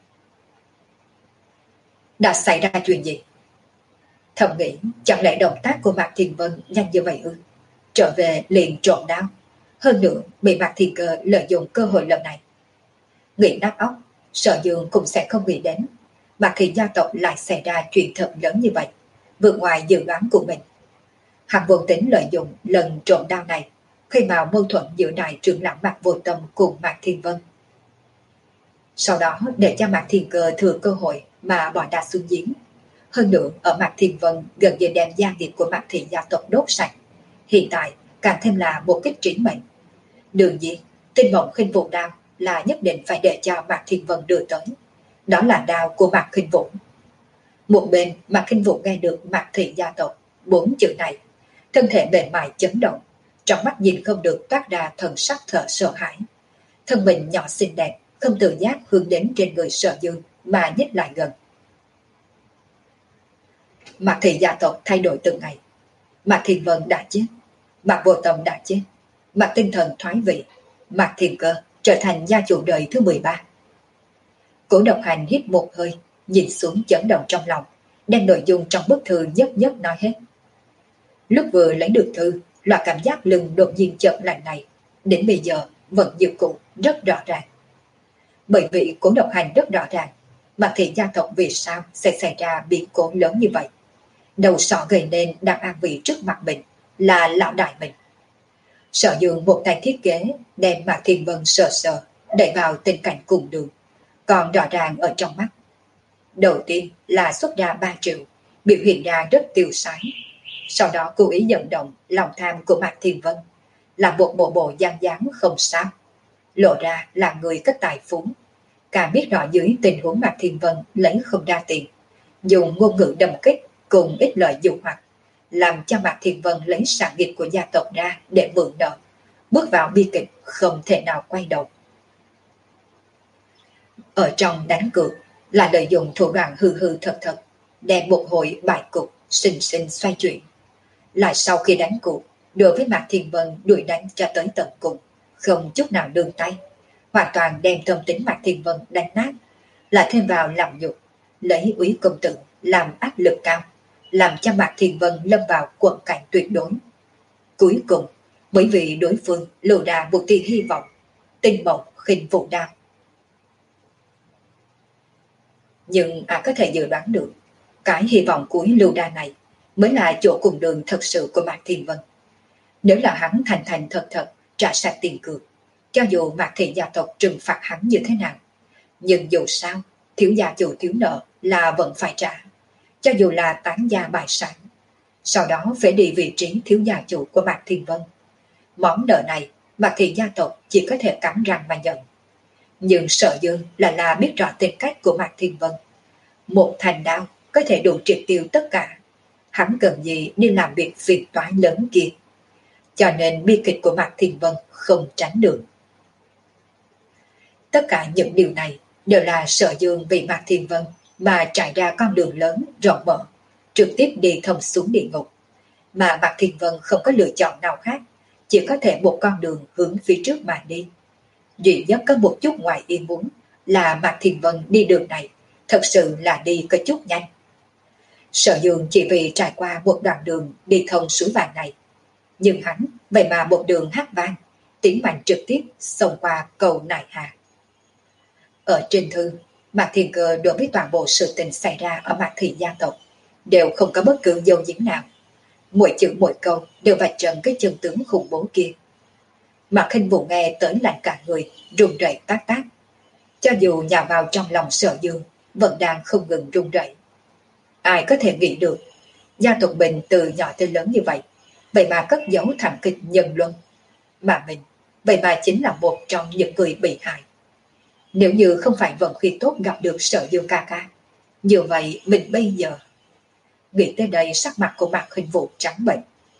Đã xảy ra chuyện gì? Thầm nghĩ, chẳng lẽ động tác của Mạc Thiên Vân nhanh như vậy ư? Trở về liền trộm đao, hơn nữa bị Mạc Thiên Cơ lợi dụng cơ hội lần này. Nghĩ nát óc, Sở Dương cũng sẽ không nghĩ đến Mạc thị gia tộc lại xảy ra chuyện thật lớn như vậy, vượt ngoài dự đoán của mình. Hắn vô tính lợi dụng lần trộm đao này khi mà mâu thuẫn giữa đại trưởng lão Mạc Vô Tâm cùng Mạc Thiên Vân. Sau đó để cho Mạc Thiên Cơ thừa cơ hội mà bỏ đá xuống giếng. Hơn nữa ở Mạc Thiên Vân gần như đem gia nghiệp của Mạc thị gia tộc đốt sạch. Hiện tại càng thêm là một kích trí mệnh. Đương nhiên, Tinh Mộng Khinh Vũ đao là nhất định phải để cho Mạc Thiên Vân đưa tới. Đó là đao của Mạc Khinh Vũ. Một bên Mạc Khinh Vũ nghe được Mạc thị gia tộc bốn chữ này, thân thể mềm mại chấn động, trong mắt nhìn không được toát ra thần sắc thở sợ hãi. Thân mình nhỏ xinh đẹp không tự giác hướng đến trên người Sở Dương mà nhích lại gần. Mạc thị gia tộc thay đổi từng ngày. Mạc Thiên Vân đã chết, Mạc Vô Tâm đã chết, Mạc Tinh Thần thoái vị, Mạc Thiên Cơ trở thành gia chủ đời thứ mười ba. Cố Độc Hành hít một hơi, nhìn xuống chấn động trong lòng, đem nội dung trong bức thư nhất nhất nói hết. Lúc vừa lấy được thư, loại cảm giác lưng đột nhiên chợt lạnh này, đến bây giờ vẫn như cũ rất rõ ràng. Bởi vì Cố Độc Hành rất rõ ràng, Mạc Thị gia tộc vì sao sẽ xảy ra biến cố lớn như vậy? Đầu sỏ gây nên đang an vị trước mặt mình là lão đại mình. Sở Dương một tay thiết kế đem Mạc Thiên Vân sờ sờ đẩy vào tình cảnh cùng đường, còn rõ ràng ở trong mắt. Đầu tiên là xuất ra ba triệu, biểu hiện ra rất tiêu sái. Sau đó cố ý dẫn động lòng tham của Mạc Thiên Vân, làm một bộ bộ gian dáng không sao, lộ ra là người có tài phú. Cả biết rõ dưới tình huống Mạc Thiên Vân lấy không ra tiền, dùng ngôn ngữ đâm kích cùng ít lời dụ hoặc, làm cho Mạc Thiên Vân lấy sản nghiệp của gia tộc ra để mượn nợ, bước vào bi kịch không thể nào quay đầu. Ở trong đánh cược là lợi dụng thủ đoạn hư hư thật thật, đem một hội bài cục sinh sinh xoay chuyển. Lại sau khi đánh cuộc, đối với Mạc Thiên Vân đuổi đánh cho tới tận cùng, không chút nào nương tay, hoàn toàn đem tâm tính Mạc Thiên Vân đánh nát, lại thêm vào làm nhục, lấy úy công tử làm áp lực cao, làm cho Mạc Thiên Vân lâm vào quẫn cảnh tuyệt đối. Cuối cùng, bởi vì đối phương lộ ra một tia hy vọng, tinh mộng khinh vụ đao. Nhưng ai có thể dự đoán được, cái hy vọng cuối lưu đa này mới là chỗ cùng đường thật sự của Mạc Thiên Vân. Nếu là hắn thành thành thật thật trả sạch tiền cược, cho dù Mạc Thị gia tộc trừng phạt hắn như thế nào, nhưng dù sao thiếu gia chủ thiếu nợ là vẫn phải trả, cho dù là tán gia bại sản, sau đó phải đi vị trí thiếu gia chủ của Mạc Thiên Vân. Món nợ này Mạc Thị gia tộc chỉ có thể cắn răng mà nhận. Nhưng Sở Dương là là biết rõ tính cách của Mạc Thiên Vân, một thành đao có thể đủ triệt tiêu tất cả, hắn cần gì đi làm việc phiền toái lớn kia. Cho nên bi kịch của Mạc Thiên Vân không tránh được. Tất cả những điều này đều là Sở Dương vì Mạc Thiên Vân mà trải ra con đường lớn rộng mở, trực tiếp đi thông xuống địa ngục. Mà Mạc Thiên Vân không có lựa chọn nào khác, chỉ có thể một con đường hướng phía trước mà đi. Duy nhất có một chút ngoài ý muốn là Mạc Thiên Vân đi đường này thật sự là đi có chút nhanh. Sở Dương chỉ vì trải qua một đoạn đường đi thông suối vàng này, nhưng hắn vậy mà một đường hát vang, tiến mạnh trực tiếp xông qua cầu Nại Hà. Ở trên thư, Mạc Thiên Cơ đối với toàn bộ sự tình xảy ra ở Mạc Thị gia tộc đều không có bất cứ dấu diếm nào. Mỗi chữ mỗi câu đều vạch trần cái chân tướng khủng bố kia. Mạc Khinh Vũ nghe tới lạnh cả người, run rẩy tác tác. Cho dù nhào vào trong lòng Sở Dương, vẫn đang không ngừng run rẩy. Ai có thể nghĩ được, gia tộc mình từ nhỏ tới lớn như vậy, vậy mà cất giấu thảm kịch nhân luân. Mà mình, vậy mà chính là một trong những người bị hại. Nếu như không phải vận khí tốt gặp được Sở Dương ca ca, như vậy mình bây giờ... Nghĩ tới đây sắc mặt của Mạc Khinh Vũ trắng bệch.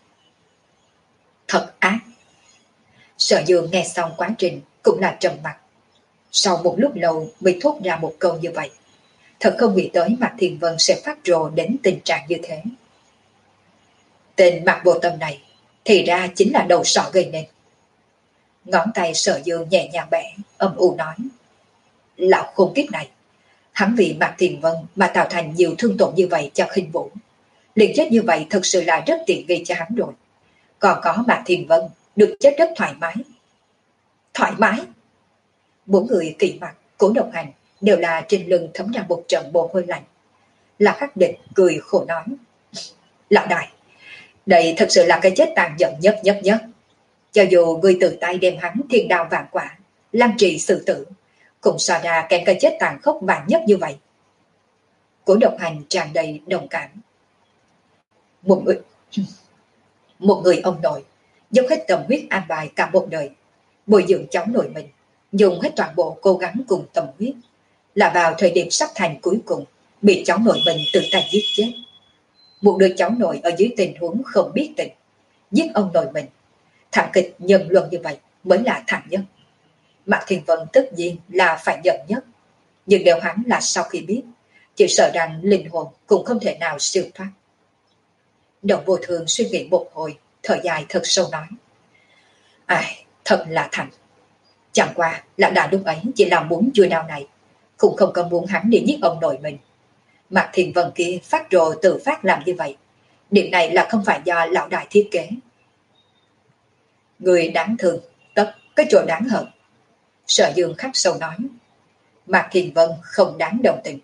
Thật ác. Sở Dương nghe xong quá trình cũng là trầm mặt. Sau một lúc lâu mới thốt ra một câu như vậy. Thật không nghĩ tới Mạc Thiên Vân sẽ phát rồ đến tình trạng như thế. Tên Mạc Vô Tâm này thì ra chính là đầu sọ gây nên. Ngón tay Sở Dương nhẹ nhàng bẻ, âm u nói. Lão khôn kiếp này, hắn vì Mạc Thiên Vân mà tạo thành nhiều thương tổn như vậy cho Khinh Vũ. Liền chết như vậy thật sự là rất tiện nghi cho hắn rồi. Còn có Mạc Thiên Vân được chết rất thoải mái. Thoải mái? Bốn người kỳ mặt, Cố Độc Hành đều là trên lưng thấm ra một trận mồ hôi lạnh. Là Khắc Địch cười khổ nói. Lão đại, đây thật sự là cái chết tàn nhẫn nhất nhất nhất. Cho dù người tự tay đem hắn thiên đao vạn quả, lăng trì xử tử, cũng so ra kèm cái chết tàn khốc vạn nhất như vậy. Cố Độc Hành tràn đầy đồng cảm. Một người, một người ông nội dốc hết tâm huyết an bài cả một đời, bồi dưỡng cháu nội mình, dùng hết toàn bộ cố gắng cùng tâm huyết, là vào thời điểm sắp thành cuối cùng bị cháu nội mình tự tay giết chết. Một đứa cháu nội ở dưới tình huống không biết tình, giết ông nội mình. Thảm kịch nhân luân như vậy mới là thảm nhất. Mạc Thiên Vân tất nhiên là phải giận nhất, nhưng nếu hắn là sau khi biết, chỉ sợ rằng linh hồn cũng không thể nào siêu thoát. Đồng Vô Thường suy nghĩ một hồi, thở dài thật sâu nói. Ai, thật là thành. Chẳng qua lão đại lúc ấy chỉ là muốn chui đao này, cũng không có muốn hắn đi giết ông nội mình. Mạc Thiên Vân kia phát rồ tự phát làm như vậy, điểm này là không phải do lão đại thiết kế. Người đáng thương, tất cái chỗ đáng hận. Sở Dương khắc sâu nói. Mạc Thiên Vân không đáng đồng tình,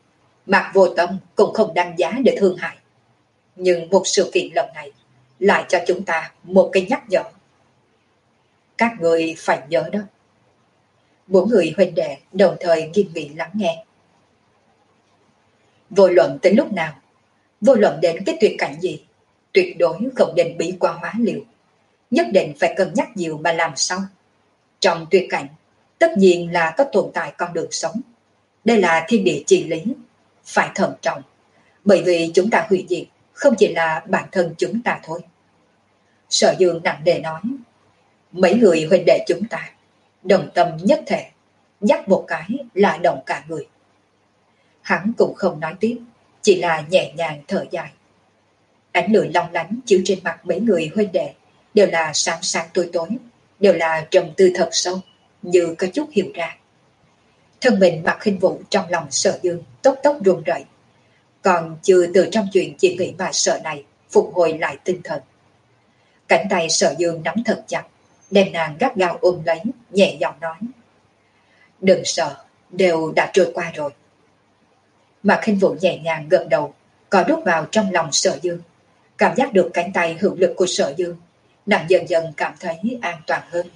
Mạc Vô Tâm cũng không đăng giá để thương hại. Nhưng một sự kiện lần này lại cho chúng ta một cái nhắc nhở. Các người phải nhớ đó. Bốn người huynh đệ đồng thời nghiêm nghị lắng nghe. Vô luận tới lúc nào, vô luận đến cái tuyệt cảnh gì, tuyệt đối không nên bí quá hóa liều. Nhất định phải cân nhắc nhiều mà làm sao. Trong tuyệt cảnh, tất nhiên là có tồn tại con đường sống. Đây là thiên địa chi lý, phải thận trọng. Bởi vì chúng ta hủy diệt không chỉ là bản thân chúng ta thôi. Sở Dương nặng nề nói, mấy người huynh đệ chúng ta đồng tâm nhất thể, nhắc một cái là động cả người. Hắn cũng không nói tiếp, chỉ là nhẹ nhàng thở dài. Ánh lửa long lánh chiếu trên mặt mấy người huynh đệ đều là sáng sáng tối tối, đều là trầm tư thật sâu, như có chút hiểu ra. Thân mình Mạc Khinh Vũ trong lòng Sở Dương tốc tốc run rẩy, còn chưa từ trong chuyện chỉ nghĩ mà sợ này phục hồi lại tinh thần. Cánh tay Sở Dương nắm thật chặt, đem nàng gắt gao ôm lấy, nhẹ giọng nói, đừng sợ, đều đã trôi qua rồi. Mạc Khinh Vũ nhẹ nhàng gật đầu, có đút vào trong lòng Sở Dương, cảm giác được cánh tay hữu lực của Sở Dương, nàng dần dần cảm thấy an toàn hơn.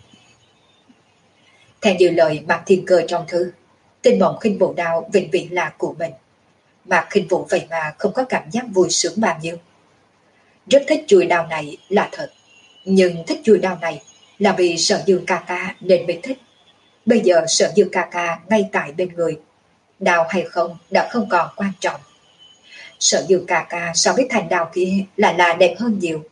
Theo như lời Mạc Thiên Cơ trong thư, tinh mộng khinh vũ đao vĩnh viễn là của mình. Mạc Khinh Vũ vậy mà không có cảm giác vui sướng bao nhiêu. Rất thích chuôi đao này là thật, nhưng thích chuôi đao này là vì Sở Dương ca ca nên mới thích. Bây giờ Sở Dương ca ca ngay tại bên người, đao hay không đã không còn quan trọng. Sở Dương ca ca so với thanh đao kia là là đẹp hơn nhiều.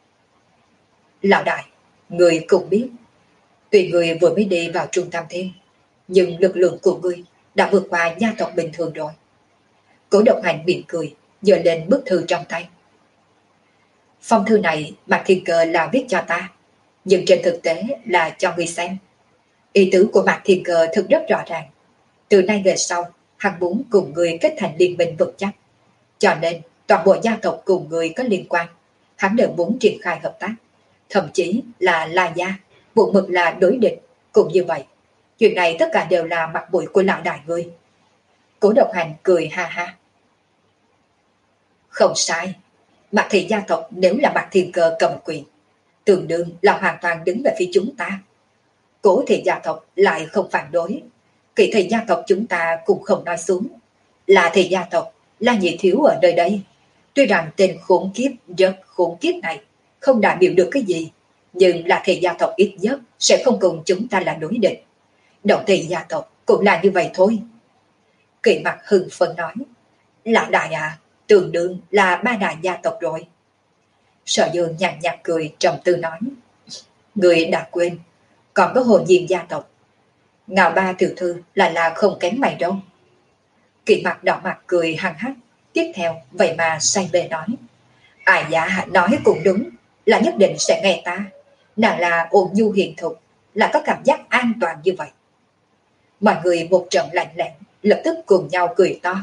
Lão đại, người cũng biết, tuy người vừa mới đi vào Trung Tam Thiên, nhưng lực lượng của người đã vượt qua gia tộc bình thường rồi. Cố Độc Hành mỉm cười, giơ lên bức thư trong tay. Phong thư này Mạc Thiên Cơ là viết cho ta, nhưng trên thực tế là cho người xem. Ý tứ của Mạc Thiên Cơ thực rất rõ ràng. Từ nay về sau, hắn muốn cùng người kết thành liên minh vững chắc. Cho nên, toàn bộ gia tộc cùng người có liên quan, hắn đều muốn triển khai hợp tác. Thậm chí là La Gia, buộc mực là đối địch. Cũng như vậy, chuyện này tất cả đều là mặt mũi của lão đại ngươi. Cố Độc Hành cười ha ha. Không sai, Mạc thị gia tộc nếu là Mạc Thiên Cơ cầm quyền, tương đương là hoàn toàn đứng về phía chúng ta. Cố thị gia tộc lại không phản đối, Kỵ thị gia tộc chúng ta cũng không nói xuống. Là thị gia tộc, là nhị thiếu ở nơi đây. Tuy rằng tên khốn kiếp rất khốn kiếp này không đại biểu được cái gì, nhưng là thị gia tộc ít nhất sẽ không cùng chúng ta là đối địch. Động thị gia tộc cũng là như vậy thôi. Kỵ Mặt hưng phấn nói, lão đại à, tương đương là ba đại gia tộc rồi. Sở Dương nhàn nhạt cười trầm tư nói, người đã quên, còn có Hồ Diên gia tộc. Ngạo ba tiểu thư là là không kém mày đâu. Kỵ Mặt đỏ mặt cười hăng hắc, tiếp theo vậy mà say mê nói, ai dạ nói cũng đúng, là nhất định sẽ nghe ta. Nàng là ôn nhu hiền thục, là có cảm giác an toàn như vậy. Mọi người một trận lạnh lẽn, lập tức cùng nhau cười to.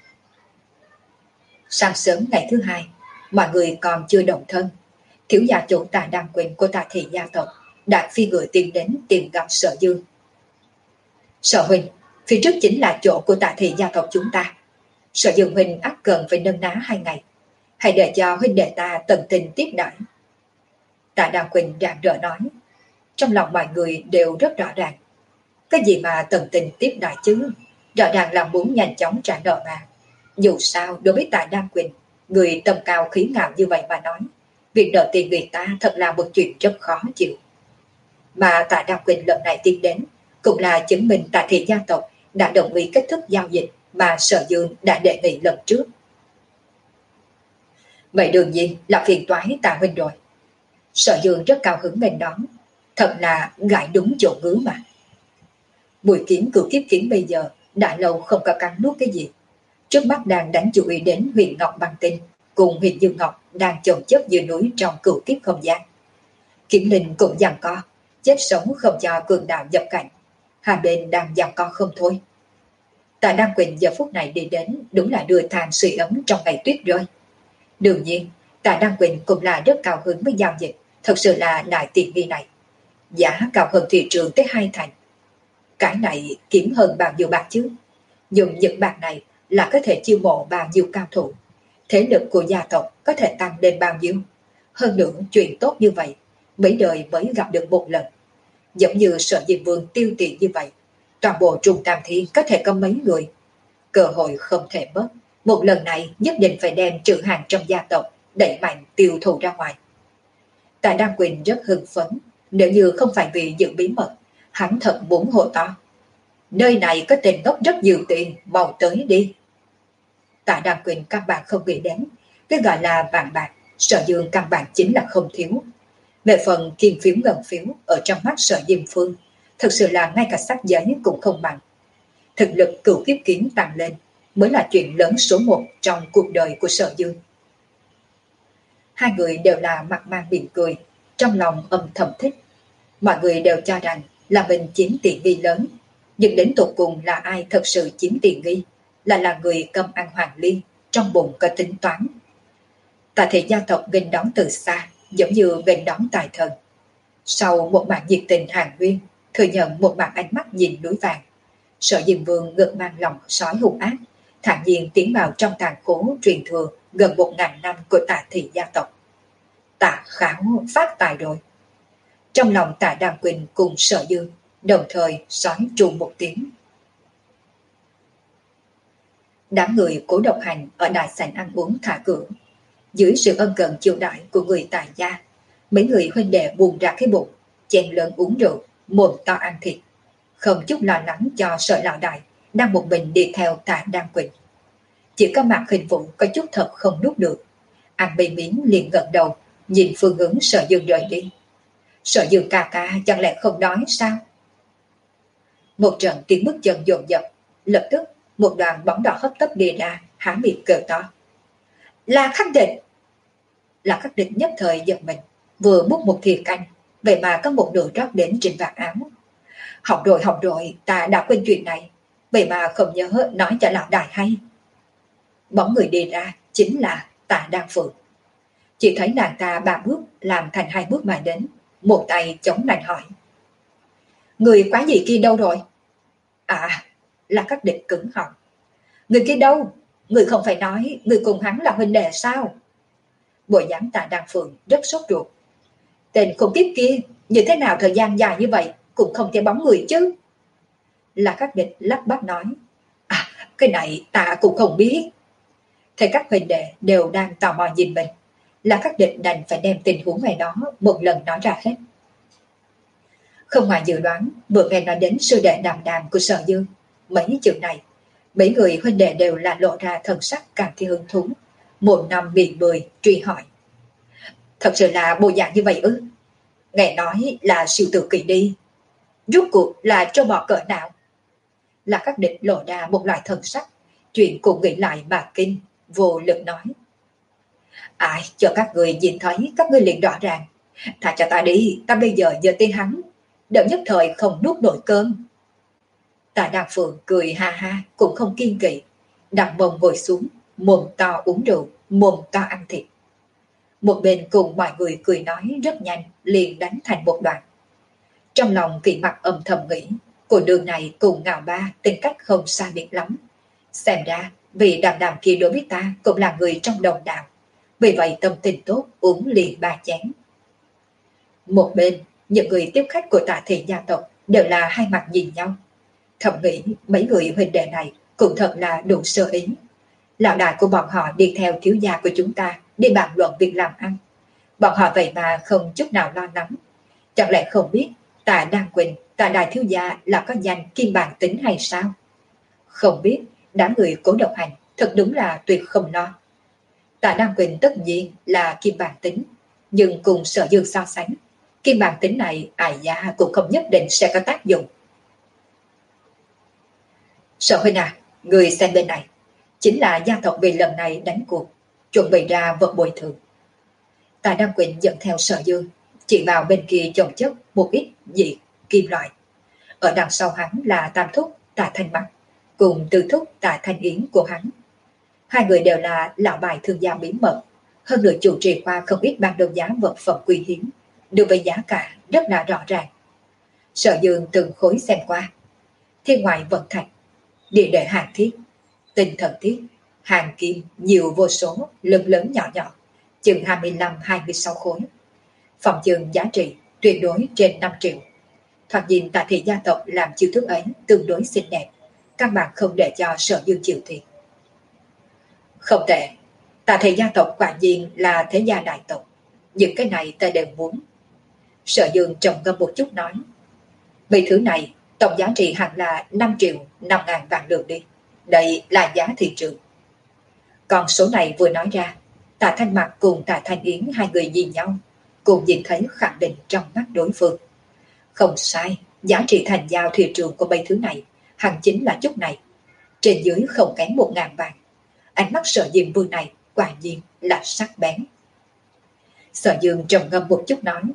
Sáng sớm ngày thứ hai, mọi người còn chưa động thân, thiếu gia chủ Tạ Đăng Quỳnh của Tạ thị gia tộc đã phi người tìm đến tìm gặp Sở Dương. Sở huynh, phía trước chính là chỗ của Tạ thị gia tộc chúng ta. Sở Dương huynh ắt cần phải nâng ná hai ngày, hãy để cho huynh đệ ta tận tình tiếp đãi. Tạ Đăng Quỳnh rạng rỡ nói, trong lòng mọi người đều rất rõ ràng. Cái gì mà tận tình tiếp đãi chứ, rõ ràng là muốn nhanh chóng trả nợ mà. Dù sao đối với Tạ Đăng Quỳnh, người tầm cao khí ngạo như vậy mà nói, việc nợ tiền người ta thật là một chuyện rất khó chịu. Mà Tạ Đăng Quỳnh lần này tiến đến cũng là chứng minh Tạ thị gia tộc đã đồng ý kết thúc giao dịch mà Sở Dương đã đề nghị lần trước. Vậy đương nhiên là phiền toái Tạ huynh rồi. Sở Dương rất cao hứng nghênh đón, thật là gãi đúng chỗ ngứa mà. Bùi Kiếm cửu kiếp kiếm bây giờ đã lâu không có cắn nuốt cái gì, trước mắt đang đánh chú ý đến Huyền Ngọc Băng Tinh cùng Huyền Dương Ngọc đang chồng chất dưới núi trong cửu kiếp không gian. Kiếm Linh cũng giằng co, chết sống không cho cường đạo nhập cảnh, hai bên đang giằng co không thôi. Tạ Đăng Quỳnh giờ phút này đi đến đúng là đưa than sưởi ấm trong ngày tuyết rơi. Đương nhiên, Tạ Đăng Quỳnh cũng là rất cao hứng với giao dịch, thật sự là đại tiền nghi này. Giá cao hơn thị trường tới hai thành. Cái này kiếm hơn bao nhiêu bạc chứ? Dùng những bạc này là có thể chiêu mộ bao nhiêu cao thủ, thế lực của gia tộc có thể tăng lên bao nhiêu. Hơn nữa chuyện tốt như vậy mấy đời mới gặp được một lần. Giống như Sở Diêm Vương tiêu tiền như vậy, toàn bộ Trung Tam Thiên có thể có mấy người. Cơ hội không thể mất, một lần này nhất định phải đem trữ hàng trong gia tộc đẩy mạnh tiêu thụ ra ngoài. Tạ Đăng Quỳnh rất hưng phấn, nếu như không phải vì giữ bí mật, hắn thật muốn hô to: nơi này có tên ngốc rất nhiều tiền, mau tới đi. Tạ Đăng Quỳnh căn bản không nghĩ đến, cái gọi là vàng bạc, Sở Dương căn bản chính là không thiếu. Về phần kim phiếu ngân phiếu ở trong mắt Sở Diêm Phương, thực sự là ngay cả sắc giấy cũng không bằng. Thực lực cửu kiếp kiếm tăng lên mới là chuyện lớn số một trong cuộc đời của Sở Dương. Hai người đều là mặt mang mỉm cười, trong lòng âm thầm thích. Mọi người đều cho rằng là mình chiếm tiện nghi lớn, nhưng đến tột cùng là ai thật sự chiếm tiện nghi, là là người cầm ăn hoàng liên, trong bụng có tính toán. Tạ thị gia tộc nghênh đón từ xa, giống như nghênh đón tài thần. Sau một màn nhiệt tình hàng huyên, thừa nhận một màn ánh mắt nhìn núi vàng, Sở Diêm Vương ngực mang lòng sói hung ác, thản nhiên tiến vào trong tàn khố truyền thừa gần một ngàn năm của Tạ thị gia tộc. Tạ Khảo phát tài rồi. Trong lòng Tạ Đăng Quỳnh cùng Sở Dương đồng thời sói tru một tiếng. Đám người Cố Độc Hành ở đại sảnh ăn uống thả cửa. Dưới sự ân cần chiêu đãi của người Tạ gia, mấy người huynh đệ buông ra cái bụng, chén lớn uống rượu, mồm to ăn thịt, không chút lo lắng cho Sở lão đại đang một mình đi theo Tạ Đăng Quỳnh. Chỉ có Mạc Hình Vũ có chút thật không nuốt được, ăn mấy miếng liền gật đầu, nhìn phương hướng Sở Dương rời đi. Sở Dương ca ca chẳng lẽ không đói sao? Một trận tiếng bước chân dồn dập, lập tức một đoàn bóng đỏ hấp tấp đi ra, há miệng kêu to: là Khắc Địch! Là Khắc Địch nhất thời giật mình, vừa múc một thìa canh, vậy mà có một nửa rót đến trên vạt áo. Học rồi học rồi, ta đã quên chuyện này, vậy mà không nhớ nói cho lão đại hay. Bóng người đi ra chính là Tạ Đăng Phượng. Chỉ thấy nàng ta ba bước làm thành hai bước mà đến, một tay chống nạnh hỏi: người quá gì kia đâu rồi? À, là Khắc Địch cứng họng: người kia đâu? Người không phải nói người cùng hắn là huynh đệ sao? Bộ dáng Tạ Đăng Phượng rất sốt ruột. Tên khủng khiếp kia như thế nào thời gian dài như vậy cũng không thấy bóng người chứ? Là Khắc Địch lắp bắp nói: à, cái này ta cũng không biết. Thấy các huynh đệ đều đang tò mò nhìn mình, là Khắc Địch đành phải đem tình huống này đó một lần nói ra hết. Không ngoài dự đoán, vừa nghe nói đến sư đệ đàm đàn của Sở Dương, mấy chữ này, mấy người huynh đệ đều là lộ ra thần sắc càng thi hứng thú, một năm miệng mười truy hỏi: thật sự là bộ dạng như vậy ư? Nghe nói là siêu tử kỳ đi, rốt cuộc là trâu bò cỡ nào? Là Khắc Địch lộ ra một loại thần sắc, chuyện cũng nghĩ lại mà kinh, vô lực nói: ai cho các người nhìn thấy các ngươi liền rõ ràng, thả cho ta đi, ta bây giờ giờ tin hắn, đỡ nhất thời không nuốt nổi cơm. Tạ Đăng Phượng cười ha ha cũng không kiên kỵ, đặt mông ngồi xuống, mồm to uống rượu, mồm to ăn thịt. Một bên cùng mọi người cười nói rất nhanh, liền đánh thành một đoạn. Trong lòng Kỷ Mặc âm thầm nghĩ, cô đường này cùng Ngạo Ba tính cách không xa biệt lắm. Xem ra vì đàm đàm kia đối với ta cũng là người trong đồng đạo, vì vậy tâm tình tốt uống liền ba chén. Một bên, những người tiếp khách của Tạ thị gia tộc đều là hai mặt nhìn nhau, thầm nghĩ mấy người huynh đệ này cũng thật là đủ sơ ý. Lão đại của bọn họ đi theo thiếu gia của chúng ta đi bàn luận việc làm ăn, bọn họ vậy mà không chút nào lo lắng. Chẳng lẽ không biết Tạ Đăng Quỳnh, Tạ đại thiếu gia là có danh kim bản tính hay sao? Không biết đám người Cố Độc Hành thật đúng là tuyệt không lo. Tạ Đăng Quỳnh tất nhiên là kim bản tính, nhưng cùng Sở Dương so sánh, kim bản tính này ai gia cũng không nhất định sẽ có tác dụng. Sở huynh à, người xem bên này, chính là gia tộc vì lần này đánh cuộc, chuẩn bị ra vật bồi thường. Tạ Đăng Quỳnh dẫn theo Sở Dương, chỉ vào bên kia chồng chất một ít dị kim loại. Ở đằng sau hắn là Tam Thúc Tạ Thanh Mặc cùng Tư Thúc Tạ Thanh Yến của hắn. Hai người đều là lão bài thương gia bí mật, hơn nữa chủ trì qua không ít ban đấu giá vật phẩm quý hiếm, đối với giá cả rất là rõ ràng. Sở Dương từng khối xem qua: thiên ngoại vận thạch, địa đệ hàn thiết, Tinh thần thiết, hàng kim nhiều vô số, lớn lớn nhỏ nhỏ, chừng hai mươi lăm hai mươi sáu khối. Phòng chừng giá trị tuyệt đối trên năm triệu. Thoạt nhìn Tạ thị gia tộc làm chiêu thức ấy tương đối xinh đẹp, căn bản không để cho Sở Dương chịu thiệt. Không tệ, Tạ thị gia tộc quả nhiên là thế gia đại tộc, những cái này ta đều muốn. Sở Dương trầm ngâm một chút nói, mấy thứ này tổng giá trị hẳn là năm triệu năm ngàn vạn lượng đi, đây là giá thị trường. Còn số này vừa nói ra, Tạ Thanh Mặc cùng Tạ Thanh Yến hai người nhìn nhau, cùng nhìn thấy khẳng định trong mắt đối phương. Không sai, giá trị thành giao thị trường của mấy thứ này hẳn chính là chút này, trên dưới không kém một ngàn vạn. Ánh mắt Sở Diệm Vương này quả nhiên là sắc bén. Sở Dương trầm ngâm một chút nói,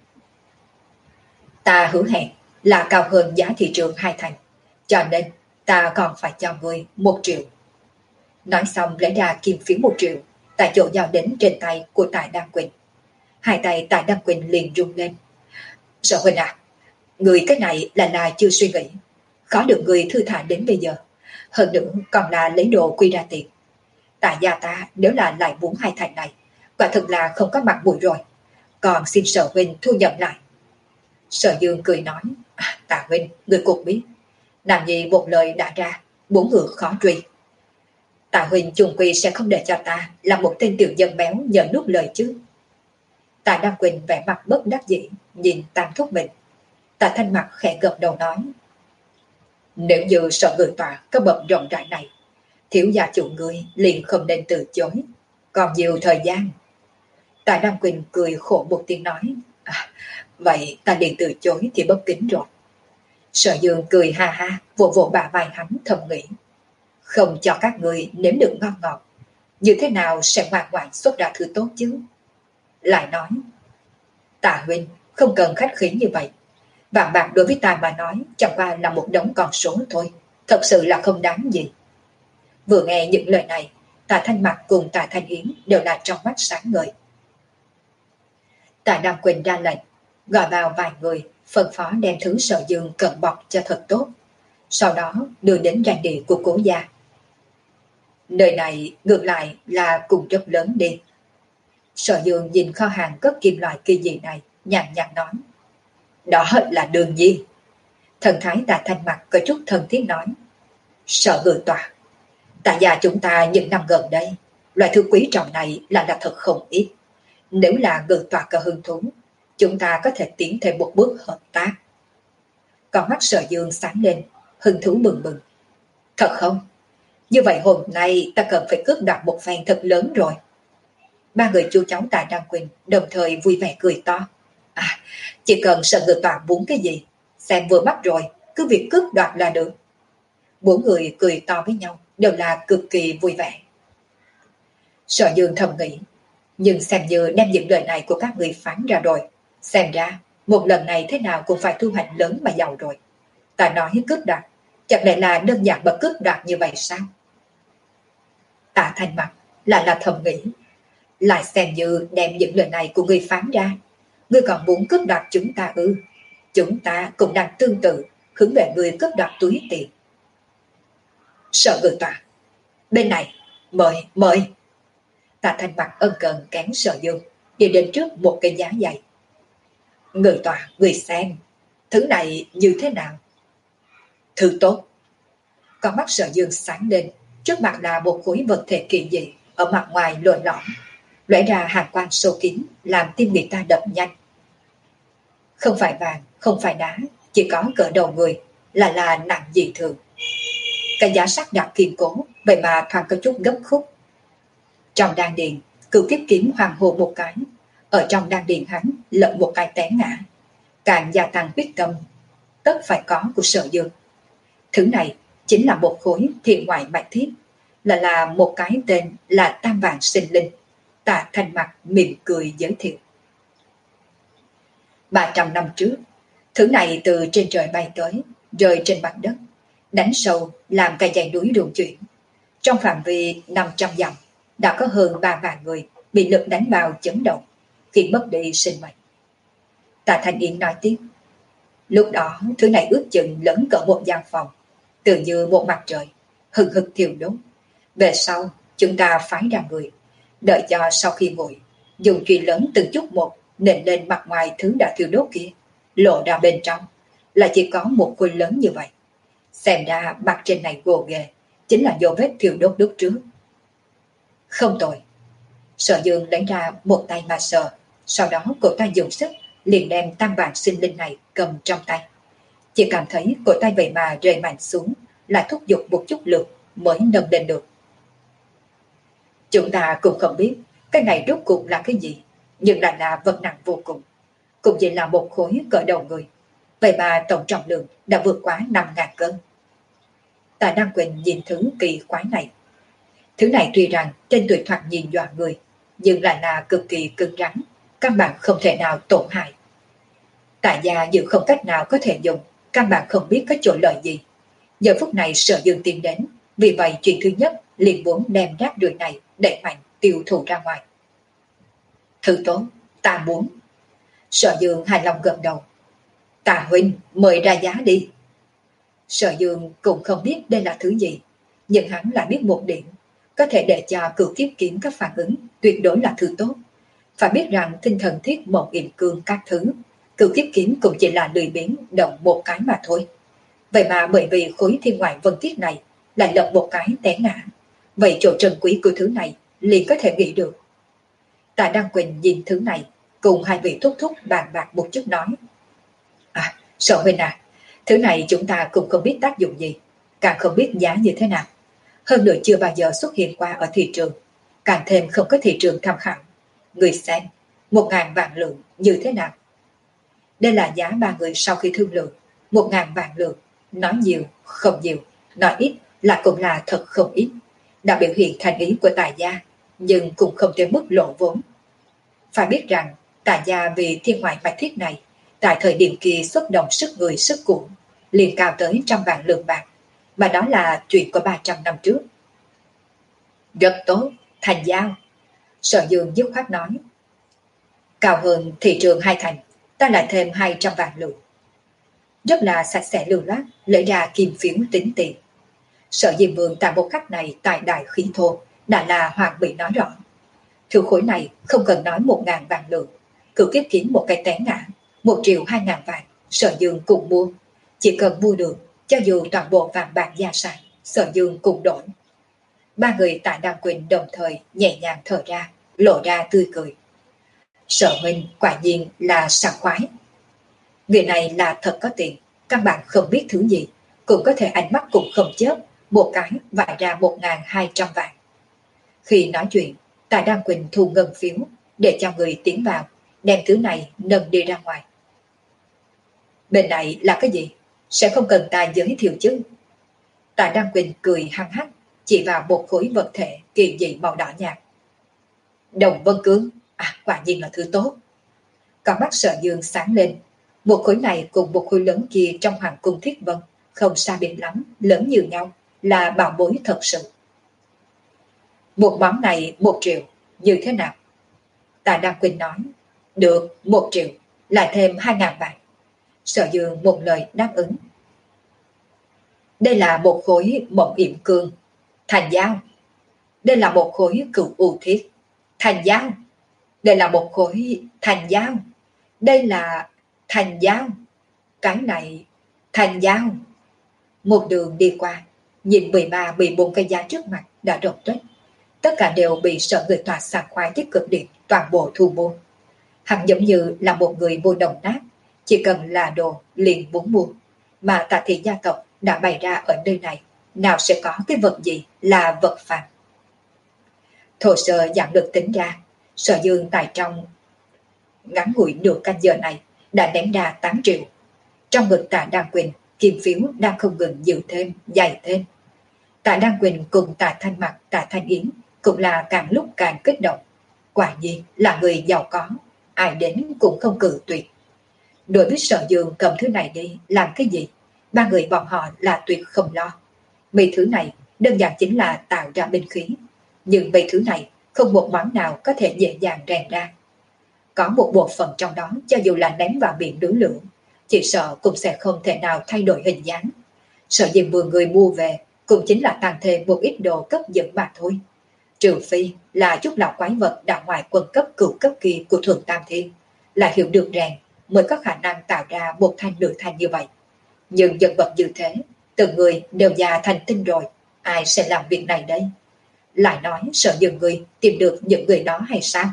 ta hứa hẹn là cao hơn giá thị trường hai thành, cho nên ta còn phải cho ngươi một triệu. Nói xong lấy ra kim phiếu một triệu, tại chỗ giao đến trên tay của Tạ Đăng Quỳnh. Hai tay Tạ Đăng Quỳnh liền rung lên. Sở huynh à, người cái này là là chưa suy nghĩ, khó được người thư thả đến bây giờ, hơn nữa còn là lấy đồ quy ra tiền. Tạ gia ta nếu là lại muốn hai thành này, quả thực là không có mặt mũi rồi, còn xin Sở huynh thu nhận lại. Sở Dương cười nói, à, Tạ huynh, người cũng biết, Nam Nhi một lời đã ra, bốn ngựa khó truy. Tạ huynh chung quy sẽ không để cho ta là một tên tiểu dân béo nhờ nuốt lời chứ. Tạ Đăng Quỳnh vẻ mặt bất đắc dĩ nhìn Tam thúc mình. Tạ Thanh Mặc khẽ gật đầu nói, nếu như Sở người tòa có bậc rộng rãi này, thiếu gia chủ người liền không nên từ chối, còn nhiều thời gian. Tạ Đăng Quỳnh cười khổ một tiếng nói, à, vậy ta liền từ chối thì bất kính rồi. Sở Dương cười ha ha, vỗ vỗ bả vai hắn thầm nghĩ, không cho các người nếm được ngon ngọt, như thế nào sẽ ngoan ngoãn xuất ra thứ tốt chứ. Lại nói, Tạ huynh không cần khách khí như vậy, vàng bạc đối với ta mà nói chẳng qua là một đống con số thôi, thật sự là không đáng gì. Vừa nghe những lời này, Tạ Thanh Mặc cùng Tạ Thanh Yến đều là trong mắt sáng ngời. Tạ Đăng Quỳnh ra lệnh, gọi vào vài người, phân phó đem thứ Sở Dương cần bọc cho thật tốt, sau đó đưa đến doanh địa của Cố gia. Nơi này ngược lại là cùng rất lớn đi. Sở Dương nhìn kho hàng cất kim loại kỳ dị này, nhàn nhạt nói, đó là đương nhiên. Thần thái Tạ Thanh Mặc có chút thân thiết nói, Sở người tòa, Tạ gia chúng ta những năm gần đây, loại thứ quý trọng này là là thật không ít. Nếu là người tòa có hứng thú, chúng ta có thể tiến thêm một bước hợp tác. Con mắt Sở Dương sáng lên, hứng thú bừng bừng. Thật không? Như vậy hôm nay ta cần phải cướp đoạt một phen thật lớn rồi. Ba người chú cháu Tạ Đăng Quỳnh đồng thời vui vẻ cười to. À, chỉ cần Sở người tòa muốn cái gì, xem vừa mắt rồi, cứ việc cướp đoạt là được. Bốn người cười to với nhau, đều là cực kỳ vui vẻ. Sở Dương thầm nghĩ, nhưng xem như đem những lời này của các người phán ra rồi, xem ra một lần này thế nào cũng phải thu hoạch lớn mà giàu rồi. Ta nói cướp đoạt, chẳng lẽ là đơn giản mà cướp đoạt như vậy sao? Tạ Thanh Mặc là là thầm nghĩ, lại xem như đem những lời này của người phán ra, ngươi còn muốn cướp đoạt chúng ta ư? Chúng ta cũng đang tương tự hướng về người cướp đoạt túi tiền. Sợ người tòa, bên này, mời, mời. Tạ Thanh Mặc ân cần kén Sở Dương, đi đến trước một cái giá dày. Người tòa, người xem, thứ này như thế nào? Thứ tốt. Con mắt Sở Dương sáng lên, trước mặt là một khối vật thể kỳ dị, ở mặt ngoài lồi lõm, lóe ra hàng quang sâu kín, làm tim người ta đập nhanh. Không phải vàng, không phải đá, chỉ có cỡ đầu người, là là nặng dị thường. Cái giá sắt đặc kiên cố, vậy mà thoáng có chút gấp khúc. Trong đan điền, Cửu Kiếp kiếm hoàng hồ một cái, ở trong đan điền hắn lợn một cái té ngã, càng gia tăng quyết tâm tất phải có của Sở Dương. Thứ này chính là một khối thiên ngoại bạch thiết, là là một cái tên là Tam Vạn Sinh Linh. Tạ Thanh Mặc mỉm cười giới thiệu. Ba trăm năm trước, thứ này từ trên trời bay tới, rơi trên mặt đất, đánh sâu làm cả dãy núi rung chuyển. Trong phạm vi năm trăm dặm, đã có hơn ba vạn người bị lực đánh vào chấn động, khiến mất đi sinh mệnh. Tạ Thanh Yến nói tiếp, lúc đó thứ này ước chừng lớn cỡ một gian phòng, tự như một mặt trời, hừng hực thiêu đốt, Về sau, chúng ta phái ra người, đợi cho sau khi nguội, dùng chùy lớn từng chút một nện lên mặt ngoài thứ đã thiêu đốt kia, lộ ra bên trong là chỉ có một khối lớn như vậy. Xem ra mặt trên này gồ ghề, chính là dấu vết thiêu đốt lúc trước. Không tồi. Sở Dương lấy ra một tay mà sờ, sau đó cổ tay dùng sức liền đem tam vạn sinh linh này cầm trong tay. Chỉ cảm thấy cổ tay vậy mà rơi mạnh xuống, lại thúc giục một chút lực mới nâng lên được. Chúng ta cũng không biết cái này rốt cuộc là cái gì, nhưng lại là vật nặng vô cùng, cũng chỉ là một khối cỡ đầu người, vậy mà tổng trọng lượng đã vượt quá năm ngàn cân. Tạ Đăng Quỳnh nhìn thứ kỳ quái này. Thứ này tuy rằng trên tuổi thoạt nhìn dọa người, nhưng lại là cực kỳ cứng rắn, căn bản không thể nào tổn hại. Tạ gia dự không cách nào có thể dùng, căn bản không biết có chỗ lợi gì. Giờ phút này Sở Dương tiến đến, vì vậy chuyện thứ nhất liền muốn đem rác rưởi này đẩy mạnh tiêu thụ ra ngoài. Thứ tốt, ta muốn. Sở Dương hài lòng gật đầu. Tạ huynh mời ra giá đi. Sở Dương cũng không biết đây là thứ gì, nhưng hắn lại biết một điểm, có thể để cho Cửu Kiếp Kiếm các phản ứng tuyệt đối là thứ tốt. Phải biết rằng tinh thần thiết mộng yểm cương các thứ, Cửu Kiếp Kiếm cũng chỉ là lười biếng động một cái mà thôi. Vậy mà bởi vì khối thiên ngoại vân tiết này lại lật một cái té ngã, vậy chỗ trân quý của thứ này liền có thể nghĩ được. Tạ Đăng Quỳnh nhìn thứ này, cùng hai vị thúc thúc bàn bạc một chút nói. À, Sở huynh à, thứ này chúng ta cũng không biết tác dụng gì, càng không biết giá như thế nào. Hơn nữa chưa bao giờ xuất hiện qua ở thị trường, càng thêm không có thị trường tham khảo. Người xem, một ngàn vạn lượng như thế nào? Đây là giá ba người sau khi thương lượng, một ngàn vạn lượng, nói nhiều, không nhiều, nói ít là cũng là thật không ít. Đã biểu hiện thành ý của Tài gia, nhưng cũng không tới mức lộ vốn. Phải biết rằng, Tài gia vì thiên ngoại bạch thiết này, tại thời điểm kia xuất động sức người sức của, liền cao tới trăm vạn lượng bạc, mà đó là chuyện của ba trăm năm trước. Rất tốt, thành giao. Sở Dương dứt khoát nói. Cao hơn thị trường hai thành, ta lại thêm hai trăm vạn lượng. Rất là sạch sẽ lưu loát, lấy ra kim phiếu tính tiền. Sở Diêm Vương tại một khắc này tại đại khí thô, đã là hoàng bị nói rõ. Thứ khối này không cần nói một ngàn vạn lượng, Cửu Kiếp Kiếm một cái té ngã, một triệu hai ngàn vạn, Sở Dương cùng mua. Chỉ cần mua được, cho dù toàn bộ vàng bạc gia sản, Sở Dương cùng đổi. Ba người tại Đăng Quỳnh đồng thời nhẹ nhàng thở ra, lộ ra tươi cười. Sở huynh quả nhiên là sảng khoái. Người này là thật có tiền, căn bản không biết thứ gì, cũng có thể ánh mắt cũng không chớp, một cái vải ra một ngàn hai trăm vạn. Khi nói chuyện, Tài Đăng Quỳnh thu ngân phiếu, để cho người tiến vào, đem thứ này nâng đi ra ngoài. Bên này là cái gì? Sẽ không cần ta giới thiệu chứ? Tài Đăng Quỳnh cười hăng hắc, chỉ vào một khối vật thể kỳ dị màu đỏ nhạt. Đồng Vân Cương, à quả nhiên là thứ tốt. Con mắt Sở Dương sáng lên, một khối này cùng một khối lớn kia trong hoàng cung Thiết Vân, không xa biệt lắm, lớn như nhau, là bảo bối thật sự. Một món này một triệu, như thế nào? Tài Đăng Quỳnh nói, được một triệu, lại thêm hai ngàn vạn. Sở Dương một lời đáp ứng. Đây là một khối mộng yểm cương, thành giao. Đây là một khối cửu u thiết, thành giao. Đây là một khối thành giao. Đây là thành giao. Cái này thành giao. Một đường đi qua, nhìn mười ba mười bốn cái giá trước mặt đã rộng tuyết. Tất cả đều bị sợ người tỏa sảng khoái tích cực điện toàn bộ thu mua. Hắn giống như là một người mua đồng nát, chỉ cần là đồ liền muốn mua. Mà Tạ thị gia tộc đã bày ra ở nơi này, nào sẽ có cái vật gì là vật phàm. Thổ sơ dạng được tính ra, Sở Dương tại trong ngắn ngủi nửa canh giờ này đã ném ra tám triệu. Trong ngực Tạ Đăng Quỳnh, kim phiếu đang không ngừng dự thêm, dày thêm. Tạ Đăng Quỳnh cùng Tạ Thanh Mặc, Tạ Thanh Yến cũng là càng lúc càng kích động. Quả nhiên là người giàu có, ai đến cũng không cự tuyệt. Đối với Sở Dương cầm thứ này đi làm cái gì, ba người bọn họ là tuyệt không lo. Mấy thứ này đơn giản chính là tạo ra binh khí, nhưng mấy thứ này không một món nào có thể dễ dàng rèn ra. Có một bộ phận trong đó cho dù là ném vào biển núi lửa, chỉ sợ cũng sẽ không thể nào thay đổi hình dáng. Sở Diêm Vương người mua về cũng chính là tăng thêm một ít đồ cấp dưỡng mà thôi. Trừ phi là chút lão quái vật đã ngoài quân cấp cửu cấp kỳ của Thuần Tam Thiên, là hiểu được rèn mới có khả năng tạo ra một thanh nửa thanh như vậy. Nhưng nhân vật như thế, từng người đều già thành tinh rồi, ai sẽ làm việc này đây? Lại nói sợ dừng người tìm được những người đó hay sao?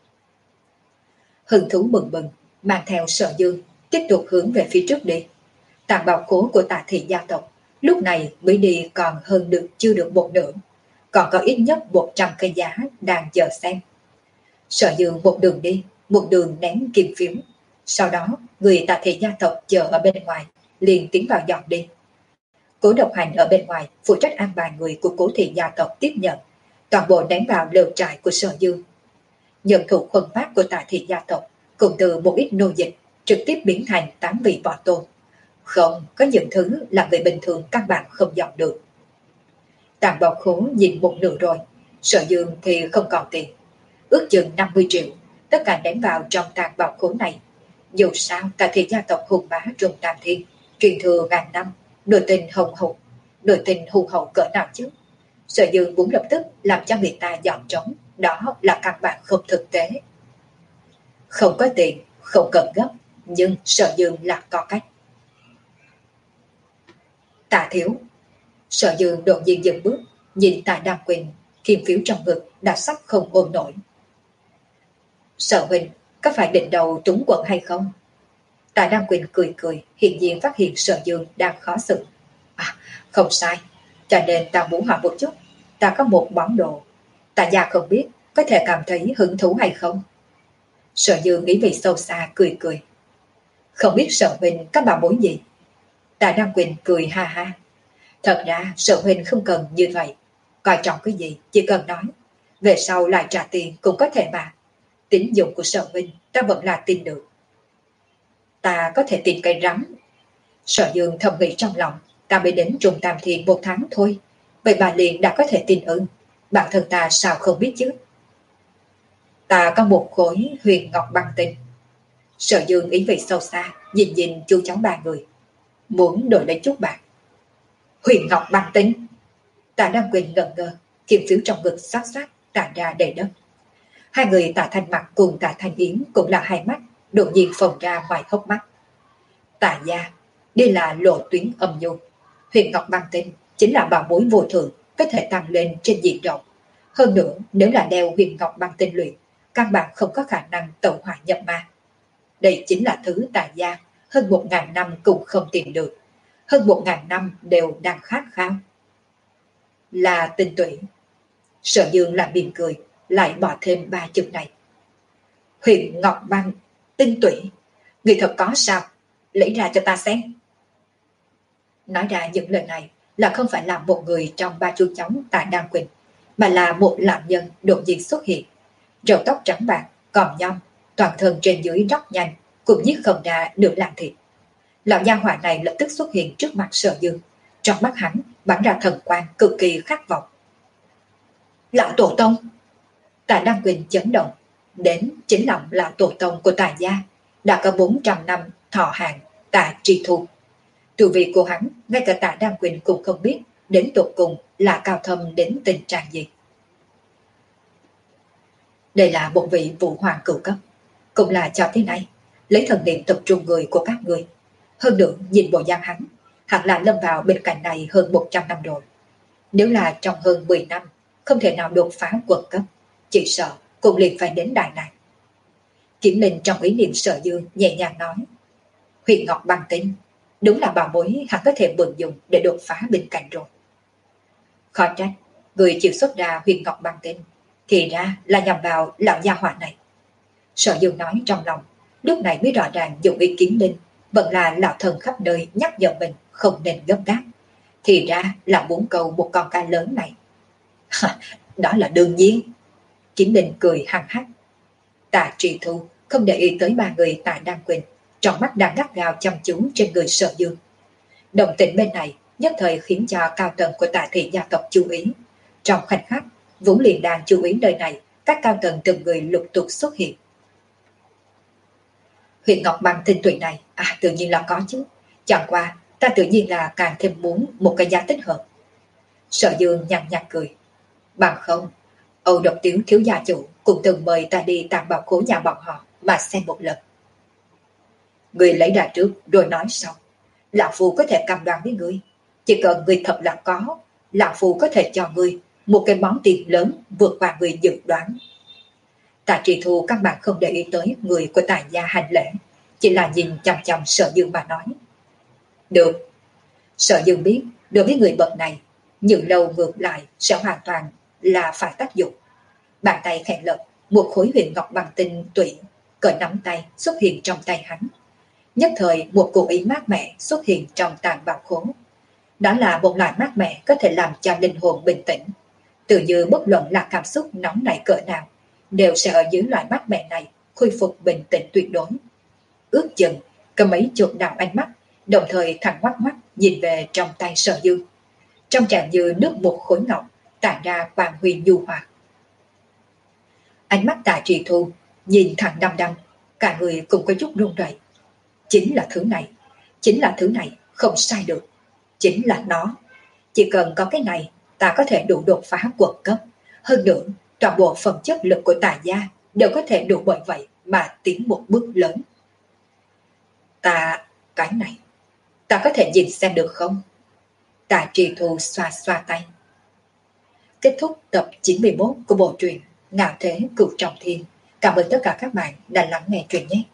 Hưng thú mừng mừng, mang theo Sở Dương, tiếp tục hướng về phía trước đi. Tàng bảo khố của Tạ thị gia tộc, lúc này mới đi còn hơn được chưa được một nửa, còn có ít nhất một trăm cây giá đang chờ xem. Sở Dương một đường đi, một đường ném kim phiếu. Sau đó, người Tạ thị gia tộc chờ ở bên ngoài, liền tiến vào dọn đi. Cố Độc Hành ở bên ngoài phụ trách an bài người của Cố thị gia tộc tiếp nhận, toàn bộ ném vào lều trại của Sở Dương. Nhân thủ khuân phát của Tạ thị gia tộc cùng từ một ít nô dịch trực tiếp biến thành tám vị võ tôn. Không có những thứ là người bình thường căn bản không dọn được. Tàng bảo khố nhìn một nửa rồi, Sở Dương thì không còn tiền, ước chừng năm mươi triệu, tất cả ném vào trong tàng bảo khố này. Dù sao Tạ thị gia tộc hùng bá Trung Tam Thiên, truyền thừa ngàn năm, nội tình hùng hậu, nội tình hùng hậu cỡ nào chứ? Sở Dương muốn lập tức làm cho người ta dọn trống, đó là căn bản không thực tế. Không có tiền, không cần gấp, nhưng Sở Dương là có cách. Tạ thiếu. Sở Dương đột nhiên dừng bước, nhìn Tạ Đăng Quỳnh, kim phiếu trong ngực đã sắp không ôm nổi. Sở huynh có phải định đầu trúng quận hay không? Tạ Đăng Quỳnh cười cười, hiển nhiên phát hiện Sở Dương đang khó xử. À, không sai, cho nên ta muốn hỏi một chút, ta có một món đồ, Tạ gia không biết có thể cảm thấy hứng thú hay không? Sở Dương nghĩ vì sâu xa cười cười. Không biết Sở huynh có bảo bối gì? Tạ Đăng Quỳnh cười ha ha. Thật ra Sở huynh không cần như vậy, coi trọng cái gì chỉ cần nói, về sau lại trả tiền cũng có thể mà. Tín dụng của Sở huynh ta vẫn là tin được. Ta có thể tin cây rắm. Sở Dương thầm nghĩ trong lòng, ta mới đến Trung Tam Thiên một tháng thôi, vậy bà liền đã có thể tin ưng, bản thân ta sao không biết chứ? Ta có một khối huyền ngọc băng tinh. Sở Dương ý vị sâu xa, nhìn nhìn chú cháu ba người, muốn đổi lấy chút bạc. Huyền ngọc băng tinh. Tạ Đăng Quỳnh ngẩn ngơ, kim phiếu trong ngực sát sát tản ra đầy đất. Hai người Tạ Thanh Mặc cùng Tạ Thanh Yến cũng là hai mắt đột nhiên phồng ra ngoài hốc mắt. Tạ gia, đây là lộ tuyến âm nhu. Huyền ngọc băng tinh chính là bảo bối vô thượng, có thể tăng lên trên diện rộng. Hơn nữa, nếu là đeo huyền ngọc băng tinh luyện, căn bản không có khả năng tẩu hỏa nhập ma. Đây chính là thứ Tạ gia hơn một ngàn năm cũng không tìm được, hơn một ngàn năm đều đang khát khao. Là tinh tủy. Sở Dương làm mỉm cười, lại bỏ thêm ba chữ này. Huyền ngọc băng tinh tủy, người thật có sao? Lấy ra cho ta xem. Nói ra những lời này là không phải là một người trong ba chú cháu Tạ Đăng Quỳnh, mà là một lão nhân đột nhiên xuất hiện, râu tóc trắng bạc, còm nhom, toàn thân trên dưới róc nhanh, cũng như không ra nửa lạng thịt. Lão gia hỏa này lập tức xuất hiện trước mặt Sở Dương, trong mắt hắn bắn ra thần quang cực kỳ khát vọng. Lão tổ tông. Tạ Đăng Quỳnh chấn động, đến chính lòng lão tổ tông của Tạ gia, đã có bốn trăm năm thọ hàng Tạ Tri Thu. Tu vị của hắn, ngay cả Tạ Đăng Quỳnh cũng không biết đến tột cùng là cao thâm đến tình trạng gì. Đây là một vị vũ hoàng cửu cấp, cũng là cho thế này, lấy thần niệm tập trung người của các người. Hơn nữa nhìn bộ dạng hắn, hẳn là lâm vào bên cạnh này hơn một trăm năm rồi. Nếu là trong hơn mười năm không thể nào đột phá quận cấp, chỉ sợ cũng liền phải đến đại này. Kiểm Linh trong ý niệm Sở Dương nhẹ nhàng nói, huyền ngọc băng tinh đúng là bảo bối hắn có thể mượn dùng để đột phá bên cạnh rồi. Khó trách người chịu xuất ra huyền ngọc băng tinh thì ra là nhằm vào lão gia hỏa này. Sở Dương nói trong lòng, lúc này mới rõ ràng dùng ý Kiếm Linh vẫn là lão thần khắp nơi nhắc nhở mình không nên gấp gáp, thì ra là muốn cầu một con cá lớn này. Đó là đương nhiên. Kiếm Linh cười hăng hắc. Tạ Tri Thu không để ý tới ba người Tạ Đăng Quỳnh, trong mắt đang gắt gao chăm chú trên người Sở Dương. Động tĩnh bên này nhất thời khiến cho cao tầng của Tạ thị gia tộc chú ý. Trong khoảnh khắc vốn liền đang chú ý nơi này, các cao tầng từng người lục tục xuất hiện. Huyền ngọc băng tinh tụy này, à tự nhiên là có chứ. Chẳng qua ta tự nhiên là càng thêm muốn một cái giá tích hợp. Sở Dương nhàn nhạt cười. Bằng không, Âu Độc Tiếu thiếu gia chủ cũng từng mời ta đi tàng bảo khố nhà bọn họ mà xem một lần. Người lấy ra trước rồi nói sau. Lão Phu có thể cam đoan với ngươi, chỉ cần ngươi thật là có, Lão Phu có thể cho ngươi một cái món tiền lớn vượt qua người dự đoán. Tạ Trì Thu các bạn không để ý tới người của Tài gia hành lễ, chỉ là nhìn chằm chằm Sở Dương mà nói. Được. Sở Dương biết đối với người bậc này, những lâu ngược lại sẽ hoàn toàn là phải tác dụng. Bàn tay khẽ lật, một khối huyền ngọc bằng tinh tụy cỡ nắm tay xuất hiện trong tay hắn. Nhất thời một cổ ý mát mẻ xuất hiện trong tàng bảo khố. Đó là một loại mát mẻ có thể làm cho linh hồn bình tĩnh. Tự như bất luận là cảm xúc nóng nảy cỡ nào, đều sẽ ở dưới loại mát mẻ này khôi phục bình tĩnh tuyệt đối. Ước chừng có mấy chục đạo ánh mắt đồng thời thẳng ngoắt mắt nhìn về trong tay Sở Dương. Trong tràn như nước một khối ngọc tản ra quang huy nhu hòa. Ánh mắt Tạ Trì Thu nhìn thẳng đăm đăm, cả người cũng có chút run rẩy. Chính là thứ này, chính là thứ này, không sai được. Chính là nó. Chỉ cần có cái này, ta có thể đủ đột phá quật cấp. Hơn nữa, toàn bộ phẩm chất lực của Tài gia đều có thể đủ bởi vậy mà tiến một bước lớn. Ta, cái này, ta có thể nhìn xem được không? Tạ Trì Thu xoa xoa tay. Kết thúc tập chín mươi mốt của bộ truyện Ngạo Thế Cửu Trọng Thiên. Cảm ơn tất cả các bạn đã lắng nghe truyện nhé.